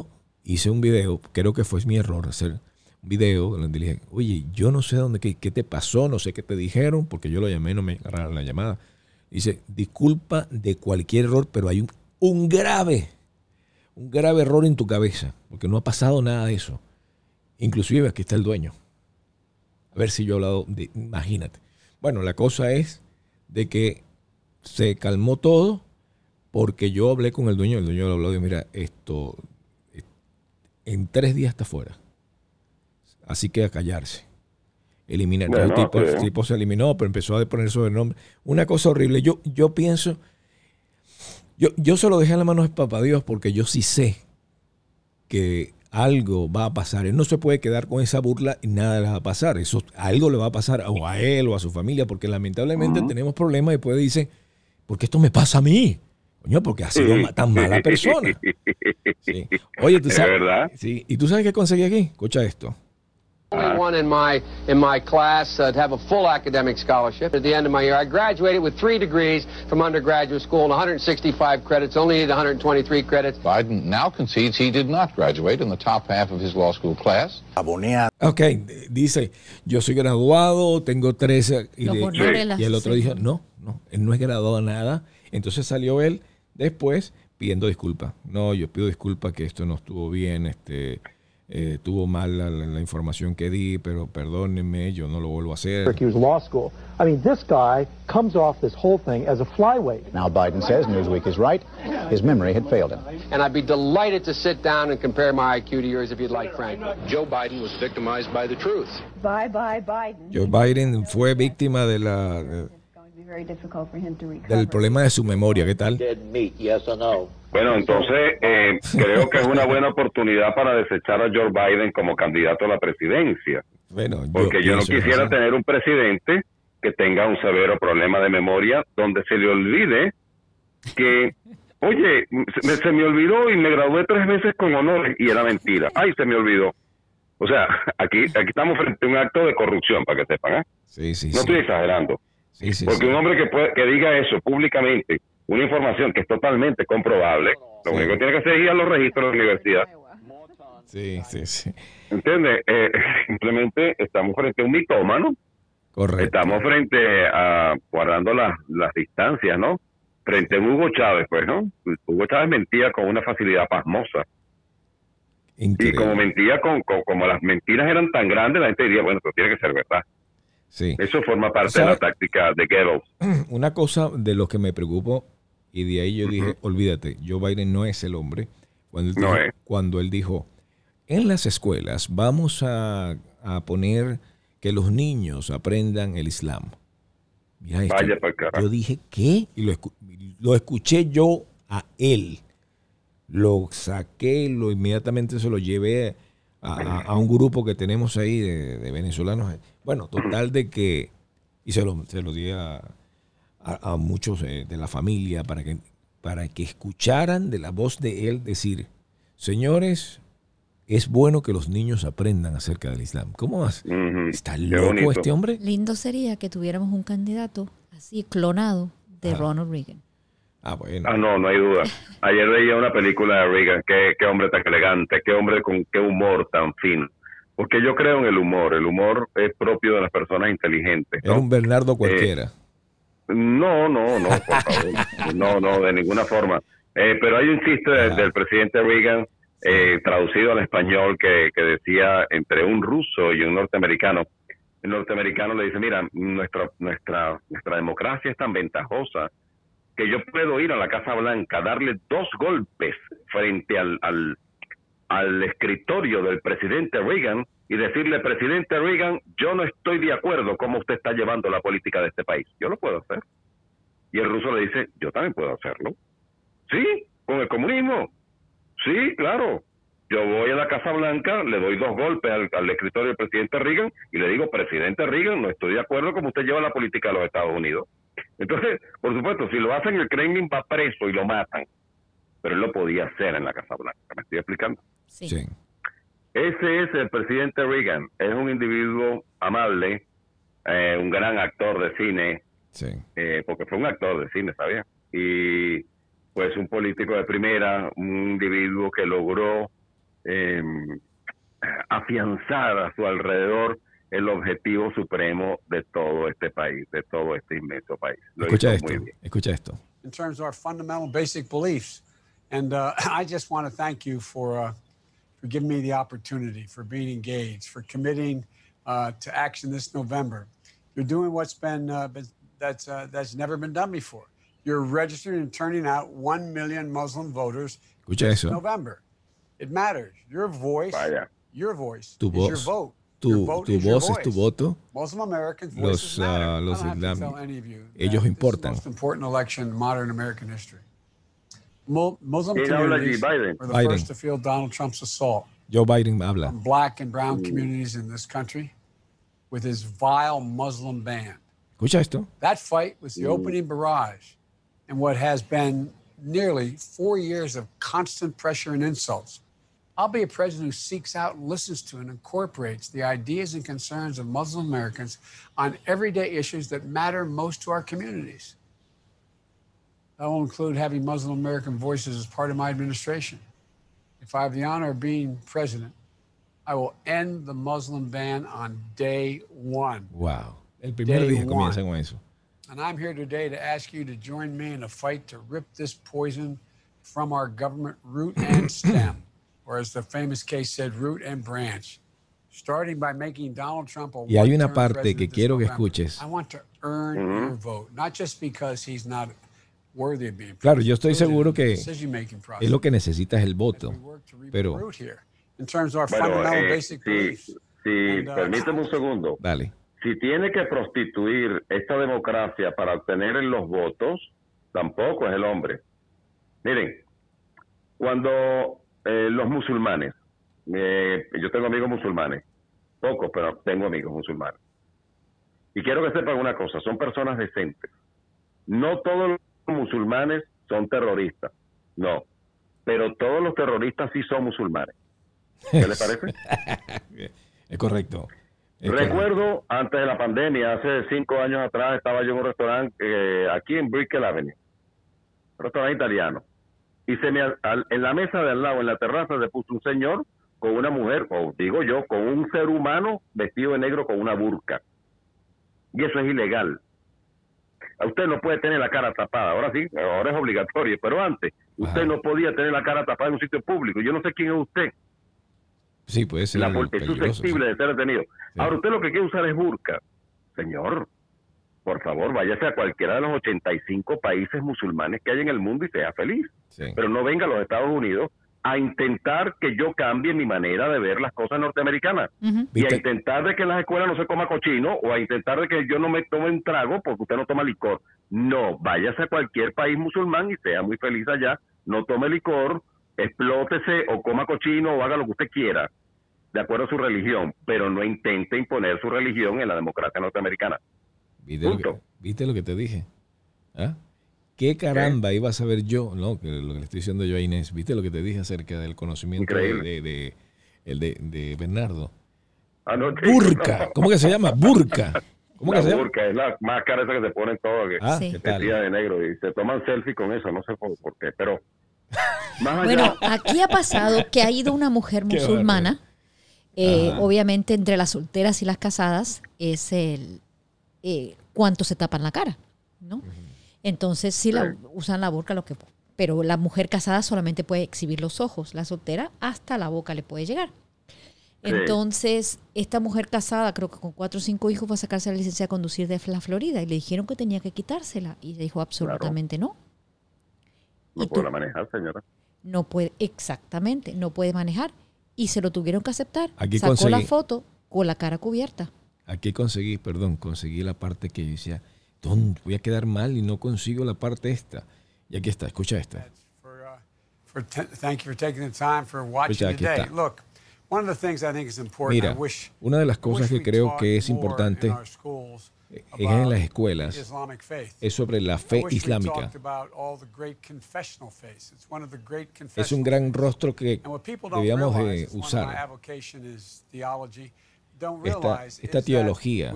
S1: hice un video, creo que fue mi error hacer un video donde le dije, oye, yo no sé qué te pasó, no sé qué te dijeron, porque yo lo llamé, no me agarraron la llamada. Dice, disculpa de cualquier error, pero hay un grave error en tu cabeza, porque no ha pasado nada de eso. Inclusive aquí está el dueño. A ver si yo he hablado imagínate. Bueno, la cosa es de que se calmó todo porque yo hablé con el dueño le habló y dijo, mira, esto en 3 días está fuera. Así que a callarse. Eliminar. Bueno, el tipo se eliminó, pero empezó a poner sobrenombre. Una cosa horrible. Yo pienso, yo se lo dejé en la mano de Papá Dios porque yo sí sé que algo va a pasar. Él no se puede quedar con esa burla y nada le va a pasar. Eso, algo le va a pasar o a él o a su familia, porque lamentablemente tenemos problemas y después dicen, ¿por qué esto me pasa a mí? Coño, porque ha sido tan mala persona. Sí. Oye, ¿tú sabes? ¿Verdad? Sí. ¿Y tú sabes qué conseguí aquí? Escucha esto.
S5: Only one in my class to have a full academic scholarship. At the end of my year, I graduated with 3 degrees from undergraduate school and 165 credits. Only needed 123 credits.
S6: Biden now concedes he did not graduate in the top half of his law school class.
S1: Ok, dice, yo soy graduado, tengo 13. Y el otro dijo, no, él no es graduado nada. Entonces salió él después pidiendo disculpas. No, yo pido disculpas que esto no estuvo bien, tuvo mal la información que di, pero perdónenme, yo no lo vuelvo a hacer.
S7: Law school. I mean, this guy comes off this whole thing as a flyweight.
S6: Now Biden says Newsweek is right. His memory had failed him.
S5: And I'd be delighted to sit down and compare my IQ to yours if you'd like, Frank.
S6: Joe Biden was victimized by the truth.
S8: Bye, Biden.
S1: Joe Biden fue víctima de del problema de su memoria. ¿Qué tal?
S3: Bueno, entonces creo que es una buena oportunidad para desechar a Joe Biden como candidato a la presidencia.
S1: Bueno,
S3: porque yo no quisiera tener un presidente que tenga un severo problema de memoria donde se le olvide que, oye, se me olvidó y me gradué 3 veces con honores y era mentira. Ay, se me olvidó. O sea, aquí estamos frente a un acto de corrupción, para que sepan, ¿eh?
S1: Sí,
S3: no estoy exagerando.
S1: Sí,
S3: porque un hombre que diga eso públicamente, una información que es totalmente comprobable, lo único que tiene que hacer es ir a los registros de la universidad.
S1: Sí.
S3: ¿Entiendes? Simplemente estamos frente a un mitómano.
S1: Correcto.
S3: Estamos frente a, guardando las distancias, ¿no? Frente a Hugo Chávez, pues, ¿no? Hugo Chávez mentía con una facilidad pasmosa. Increíble. Y como mentía, como las mentiras eran tan grandes, la gente diría, bueno, esto tiene que ser verdad.
S1: Sí.
S3: Eso forma parte de la táctica de Goebbels.
S1: Una cosa de lo que me preocupó, y de ahí yo dije, olvídate, Joe Biden no es el hombre. Cuando él dijo, en las escuelas vamos a poner que los niños aprendan el Islam. Mira esto.
S3: Vaya para carajo.
S1: Yo dije, ¿qué? Y lo escuché yo a él. Lo saqué, inmediatamente se lo llevé a un grupo que tenemos ahí de venezolanos. Bueno, total de que, y se lo di a muchos de la familia para que escucharan de la voz de él decir, señores, es bueno que los niños aprendan acerca del Islam. ¿Cómo vas? ¿Está loco este hombre?
S2: Lindo sería que tuviéramos un candidato así clonado de Ronald Reagan.
S1: Bueno.
S3: No hay duda. Ayer veía una película de Reagan, qué hombre tan elegante, qué hombre con qué humor tan fino. Porque yo creo en el humor es propio de las personas inteligentes, ¿no?
S1: Era un Bernardo cualquiera.
S3: No, por favor. No, de ninguna forma. Pero hay un chiste del presidente Reagan, traducido al español, que decía entre un ruso y un norteamericano. El norteamericano le dice, mira, nuestra democracia es tan ventajosa que yo puedo ir a la Casa Blanca, darle 2 golpes frente al escritorio del presidente Reagan y decirle, presidente Reagan, yo no estoy de acuerdo cómo usted está llevando la política de este país. Yo lo puedo hacer. Y el ruso le dice, yo también puedo hacerlo. Sí, con el comunismo. Sí, claro. Yo voy a la Casa Blanca, le doy 2 golpes al escritorio del presidente Reagan y le digo, presidente Reagan, no estoy de acuerdo cómo usted lleva la política de los Estados Unidos. Entonces, por supuesto, si lo hacen, el Kremlin va preso y lo matan. Pero él lo podía hacer en la Casa Blanca. ¿Me estoy explicando?
S2: Sí.
S3: Ese es el presidente Reagan. Es un individuo amable, un gran actor de cine, porque fue un actor de cine, ¿sabía? Y pues un político de primera, un individuo que logró afianzar a su alrededor el objetivo supremo de todo este país, de todo este inmenso país.
S1: Escucha esto.
S8: In terms of our fundamental basic beliefs. And I just want to thank you for giving me the opportunity, for being engaged, for committing to action this November. You're doing what's that's never been done before. You're registering and turning out 1 million Muslim voters this November. It matters. Your voice, your voice is your vote.
S1: Tu voz es tu voto.
S8: Muslim Americans voices matter.
S1: Los ellos importan.
S8: It's the most important election in modern American history. Muslim communities were the first to feel Donald Trump's assault.
S1: Joe Biden habla.
S8: Black and brown communities in this country with his vile Muslim ban.
S1: Escucha esto.
S8: That fight was the opening barrage in what has been nearly 4 years of constant pressure and insults. I'll be a president who seeks out and listens to and incorporates the ideas and concerns of Muslim Americans on everyday issues that matter most to our communities. That will include having Muslim American voices as part of my administration. If I have the honor of being president, I will end the Muslim ban on day one.
S1: Wow. El primer día comienza con eso.
S8: And I'm here today to ask you to join me in a fight to rip this poison from our government root and stem, or as the famous case said, root and branch. Starting by making Donald Trump a
S1: y hay una parte que quiero que escuches.
S8: I want to earn your vote, not just because he's not worthy of being president.
S1: Claro, yo estoy seguro que es lo que necesitas el voto, pero
S8: in terms of our fundamental basic beliefs.
S3: Permíteme un segundo.
S1: Dale.
S3: Si tiene que prostituir esta democracia para obtener los votos, tampoco es el hombre. Miren, cuando los musulmanes, yo tengo amigos musulmanes, pocos, pero tengo amigos musulmanes. Y quiero que sepan una cosa, son personas decentes. No todos los musulmanes son terroristas, no, pero todos los terroristas sí son musulmanes. ¿Qué les parece?
S1: Es correcto.
S3: Recuerdo, antes de la pandemia, hace 5 años atrás, estaba yo en un restaurante aquí en Brickell Avenue, un restaurante italiano, y en la mesa de al lado, en la terraza, se puso un señor con una mujer, o digo yo, con un ser humano vestido de negro con una burka. Y eso es ilegal. Usted no puede tener la cara tapada, ahora sí, ahora es obligatorio, pero antes usted no podía tener la cara tapada en un sitio público. Yo no sé quién es usted.
S1: Sí, puede ser.
S3: Es susceptible de ser detenido. Sí. Ahora usted lo que quiere usar es burka. Señor, por favor, váyase a cualquiera de los 85 países musulmanes que hay en el mundo y sea feliz. Sí. Pero no venga a los Estados Unidos a intentar que yo cambie mi manera de ver las cosas norteamericanas. Y a intentar de que en las escuelas no se coma cochino, o a intentar de que yo no me tome un trago porque usted no toma licor. No, váyase a cualquier país musulmán y sea muy feliz allá. No tome licor, explótese o coma cochino o haga lo que usted quiera, de acuerdo a su religión, pero no intente imponer su religión en la democracia norteamericana.
S1: ¿Viste lo que te dije? ¿Ah? ¿Qué caramba iba a saber yo? No, que lo que le estoy diciendo yo a Inés. ¿Viste lo que te dije acerca del conocimiento de Bernardo? Burka. No. ¿Cómo que se llama? Burka. ¿Cómo que se llama?
S3: Burka es la máscara esa que se ponen todos,
S1: sí.
S3: Vestida de negro, y se toman selfie con eso, no sé por qué, pero más allá.
S2: Bueno, aquí ha pasado que ha ido una mujer musulmana, obviamente entre las solteras y las casadas, es el cuánto se tapan la cara, ¿no? Entonces sí usan la burka, pero la mujer casada solamente puede exhibir los ojos, la soltera hasta la boca le puede llegar. Entonces, esta mujer casada, creo que con 4 o 5 hijos, fue a sacarse la licencia de conducir de la Florida y le dijeron que tenía que quitársela. Y ella dijo absolutamente no.
S3: No puede manejar, señora.
S2: No puede, exactamente, no puede manejar. Y se lo tuvieron que aceptar. Sacó la foto con la cara cubierta.
S1: Aquí conseguí la parte que decía, voy a quedar mal y no consigo la parte esta. Y aquí está, escucha esta.
S8: Thank you for taking the time for watching today. Look.
S1: Mira, una de las cosas que creo que es importante en las escuelas es sobre la fe islámica. Es un gran rostro que debíamos de usar. Esta teología.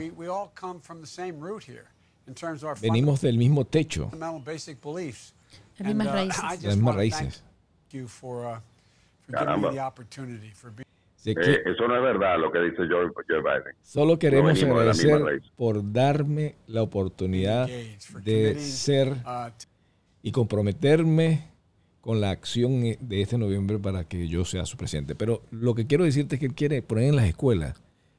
S1: Venimos del mismo techo. Las mismas raíces.
S3: Caramba. Eso no es verdad lo que dice Joe Biden.
S1: Solo queremos agradecer por darme la oportunidad de ser y comprometerme con la acción de este noviembre para que yo sea su presidente. Pero lo que quiero decirte es que él quiere poner en las escuelas,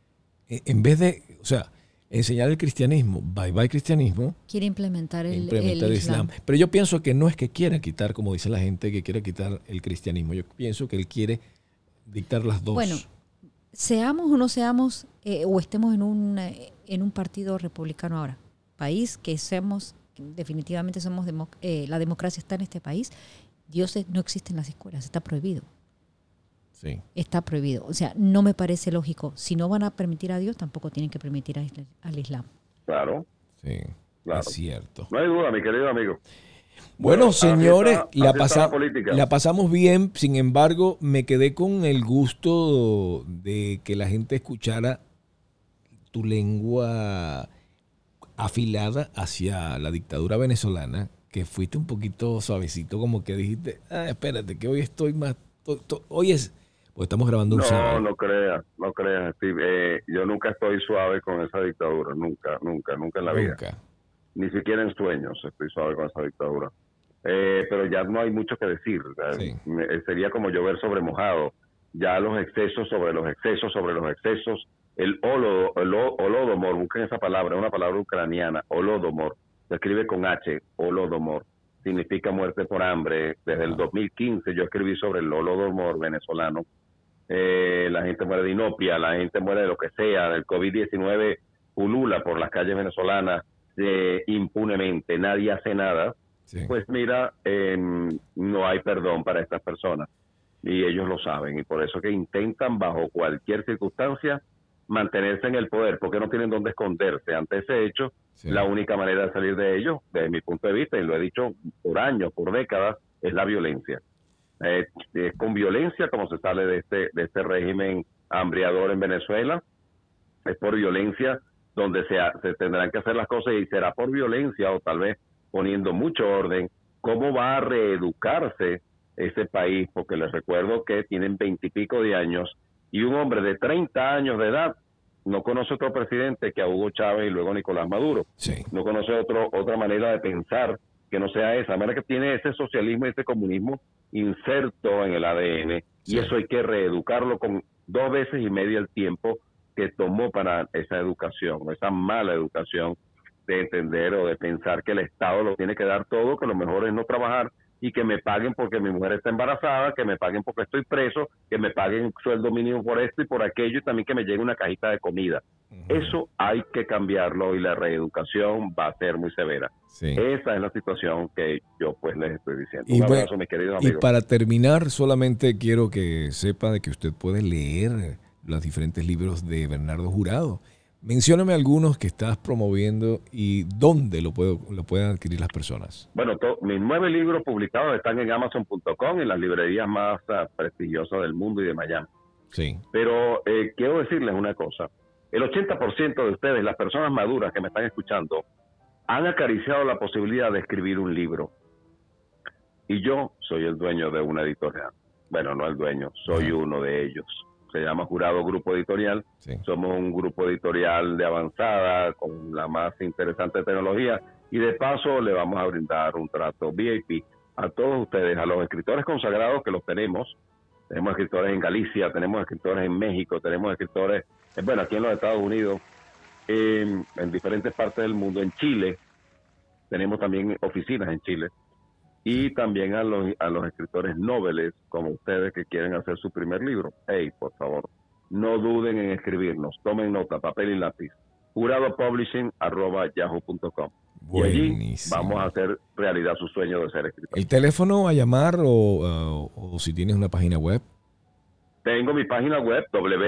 S1: en vez de, enseñar el cristianismo, bye cristianismo.
S2: Quiere implementar el
S1: Islam. Pero yo pienso que no es que quiera quitar, como dice la gente, que quiere quitar el cristianismo. Yo pienso que él quiere dictar las dos. Bueno,
S2: seamos o no seamos, o estemos en un partido republicano ahora, país que definitivamente somos, la democracia está en este país, Dios no existe en las escuelas, está prohibido.
S1: Sí.
S2: Está prohibido. O sea, no me parece lógico. Si no van a permitir a Dios, tampoco tienen que permitir al Islam.
S3: Claro.
S1: Sí, claro. Es cierto.
S3: No hay duda, mi querido amigo.
S1: Bueno, señores, la pasamos bien. Sin embargo, me quedé con el gusto de que la gente escuchara tu lengua afilada hacia la dictadura venezolana, que fuiste un poquito suavecito, como que dijiste, espérate, que hoy estoy más... Hoy es... Pues estamos grabando un sábado.
S3: No creas, Steve. Yo nunca estoy suave con esa dictadura, nunca en la vida. Ni siquiera en sueños estoy suave con esa dictadura. Pero ya no hay mucho que decir. Sí. Sería como llover sobre mojado. Ya los excesos sobre los excesos. El Holodomor, busquen esa palabra, es una palabra ucraniana, Holodomor. Se escribe con H, Holodomor. Significa muerte por hambre. Desde el 2015 yo escribí sobre el Holodomor venezolano. La gente muere de inopia, la gente muere de lo que sea. El COVID-19 pulula por las calles venezolanas impunemente, nadie hace nada. Sí. Pues mira, no hay perdón para estas personas y ellos lo saben, y por eso que intentan bajo cualquier circunstancia mantenerse en el poder, porque no tienen dónde esconderse ante ese hecho. Sí. La única manera de salir de ello, desde mi punto de vista, y lo he dicho por años, por décadas, es la violencia. Es con violencia como se sale de este régimen hambriador en Venezuela. Es por violencia donde se tendrán que hacer las cosas, y será por violencia, o tal vez poniendo mucho orden, cómo va a reeducarse ese país, porque les recuerdo que tienen 20 y pico de años, y un hombre de 30 años de edad no conoce otro presidente que a Hugo Chávez y luego Nicolás Maduro.
S1: Sí.
S3: No conoce otra manera de pensar que no sea esa. De manera que tiene ese socialismo y ese comunismo inserto en el ADN, sí. Y eso hay que reeducarlo con 2 veces y media el tiempo que tomó para esa educación, esa mala educación de entender o de pensar que el Estado lo tiene que dar todo, que lo mejor es no trabajar y que me paguen porque mi mujer está embarazada, que me paguen porque estoy preso, que me paguen sueldo mínimo por esto y por aquello, y también que me llegue una cajita de comida. Uh-huh. Eso hay que cambiarlo, y la reeducación va a ser muy severa. Sí. Esa es la situación que yo pues les estoy diciendo. Un abrazo, mis queridos amigos.
S1: Y para terminar, solamente quiero que sepa de que usted puede leer los diferentes libros de Bernardo Jurado. Mencióname algunos que estás promoviendo y dónde lo pueden adquirir las personas.
S3: Bueno, mis 9 libros publicados están en Amazon.com, en las librerías más prestigiosas del mundo y de Miami.
S1: Sí.
S3: Pero quiero decirles una cosa. El 80% de ustedes, las personas maduras que me están escuchando, han acariciado la posibilidad de escribir un libro. Y yo soy el dueño de una editorial. Bueno, no el dueño, soy uno de ellos. Se llama Jurado Grupo Editorial. Sí. Somos un grupo editorial de avanzada, con la más interesante tecnología, y de paso le vamos a brindar un trato VIP a todos ustedes, a los escritores consagrados, que los tenemos. Tenemos escritores en Galicia, tenemos escritores en México, tenemos escritores, aquí en los Estados Unidos, en diferentes partes del mundo, en Chile. Tenemos también oficinas en Chile. Y también a los escritores noveles como ustedes que quieren hacer su primer libro. Por favor, no duden en escribirnos. Tomen nota, papel y lápiz. juradopublishing@yahoo.com. Y allí vamos a hacer realidad su sueño de ser escritor.
S1: ¿El teléfono a llamar o si tienes una página web?
S3: Tengo mi página web,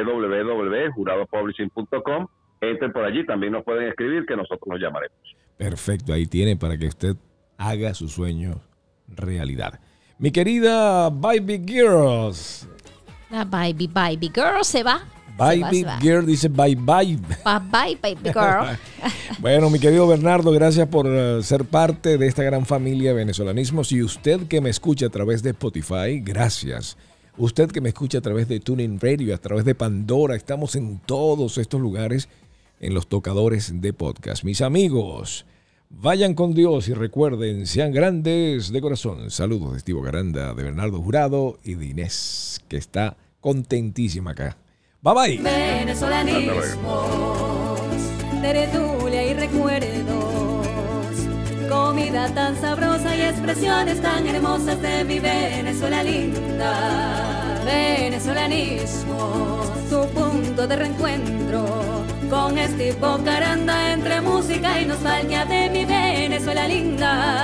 S3: www.juradopublishing.com. Entren por allí, también nos pueden escribir que nosotros los llamaremos.
S1: Perfecto, ahí tiene para que usted haga su sueño realidad. Mi querida Baby Girls.
S2: La Baby Girl se va.
S1: Baby Girl dice bye bye.
S2: Bye Baby Girl.
S1: Bueno, mi querido Bernardo, gracias por ser parte de esta gran familia de venezolanismo. Si usted que me escucha a través de Spotify, gracias. Usted que me escucha a través de TuneIn Radio, a través de Pandora, estamos en todos estos lugares, en los tocadores de podcast. Mis amigos, vayan con Dios y recuerden, sean grandes de corazón. Saludos de Steve Bocaranda, de Bernardo Jurado y de Inés, que está contentísima acá. Bye bye.
S4: Venezolanismos, tertulia y recuerdos, comida tan sabrosa y expresiones tan hermosas de mi Venezuela linda. Venezolanismos, tu punto de reencuentro con Steve Bocaranda entre música y nostalgia de mi Venezuela linda.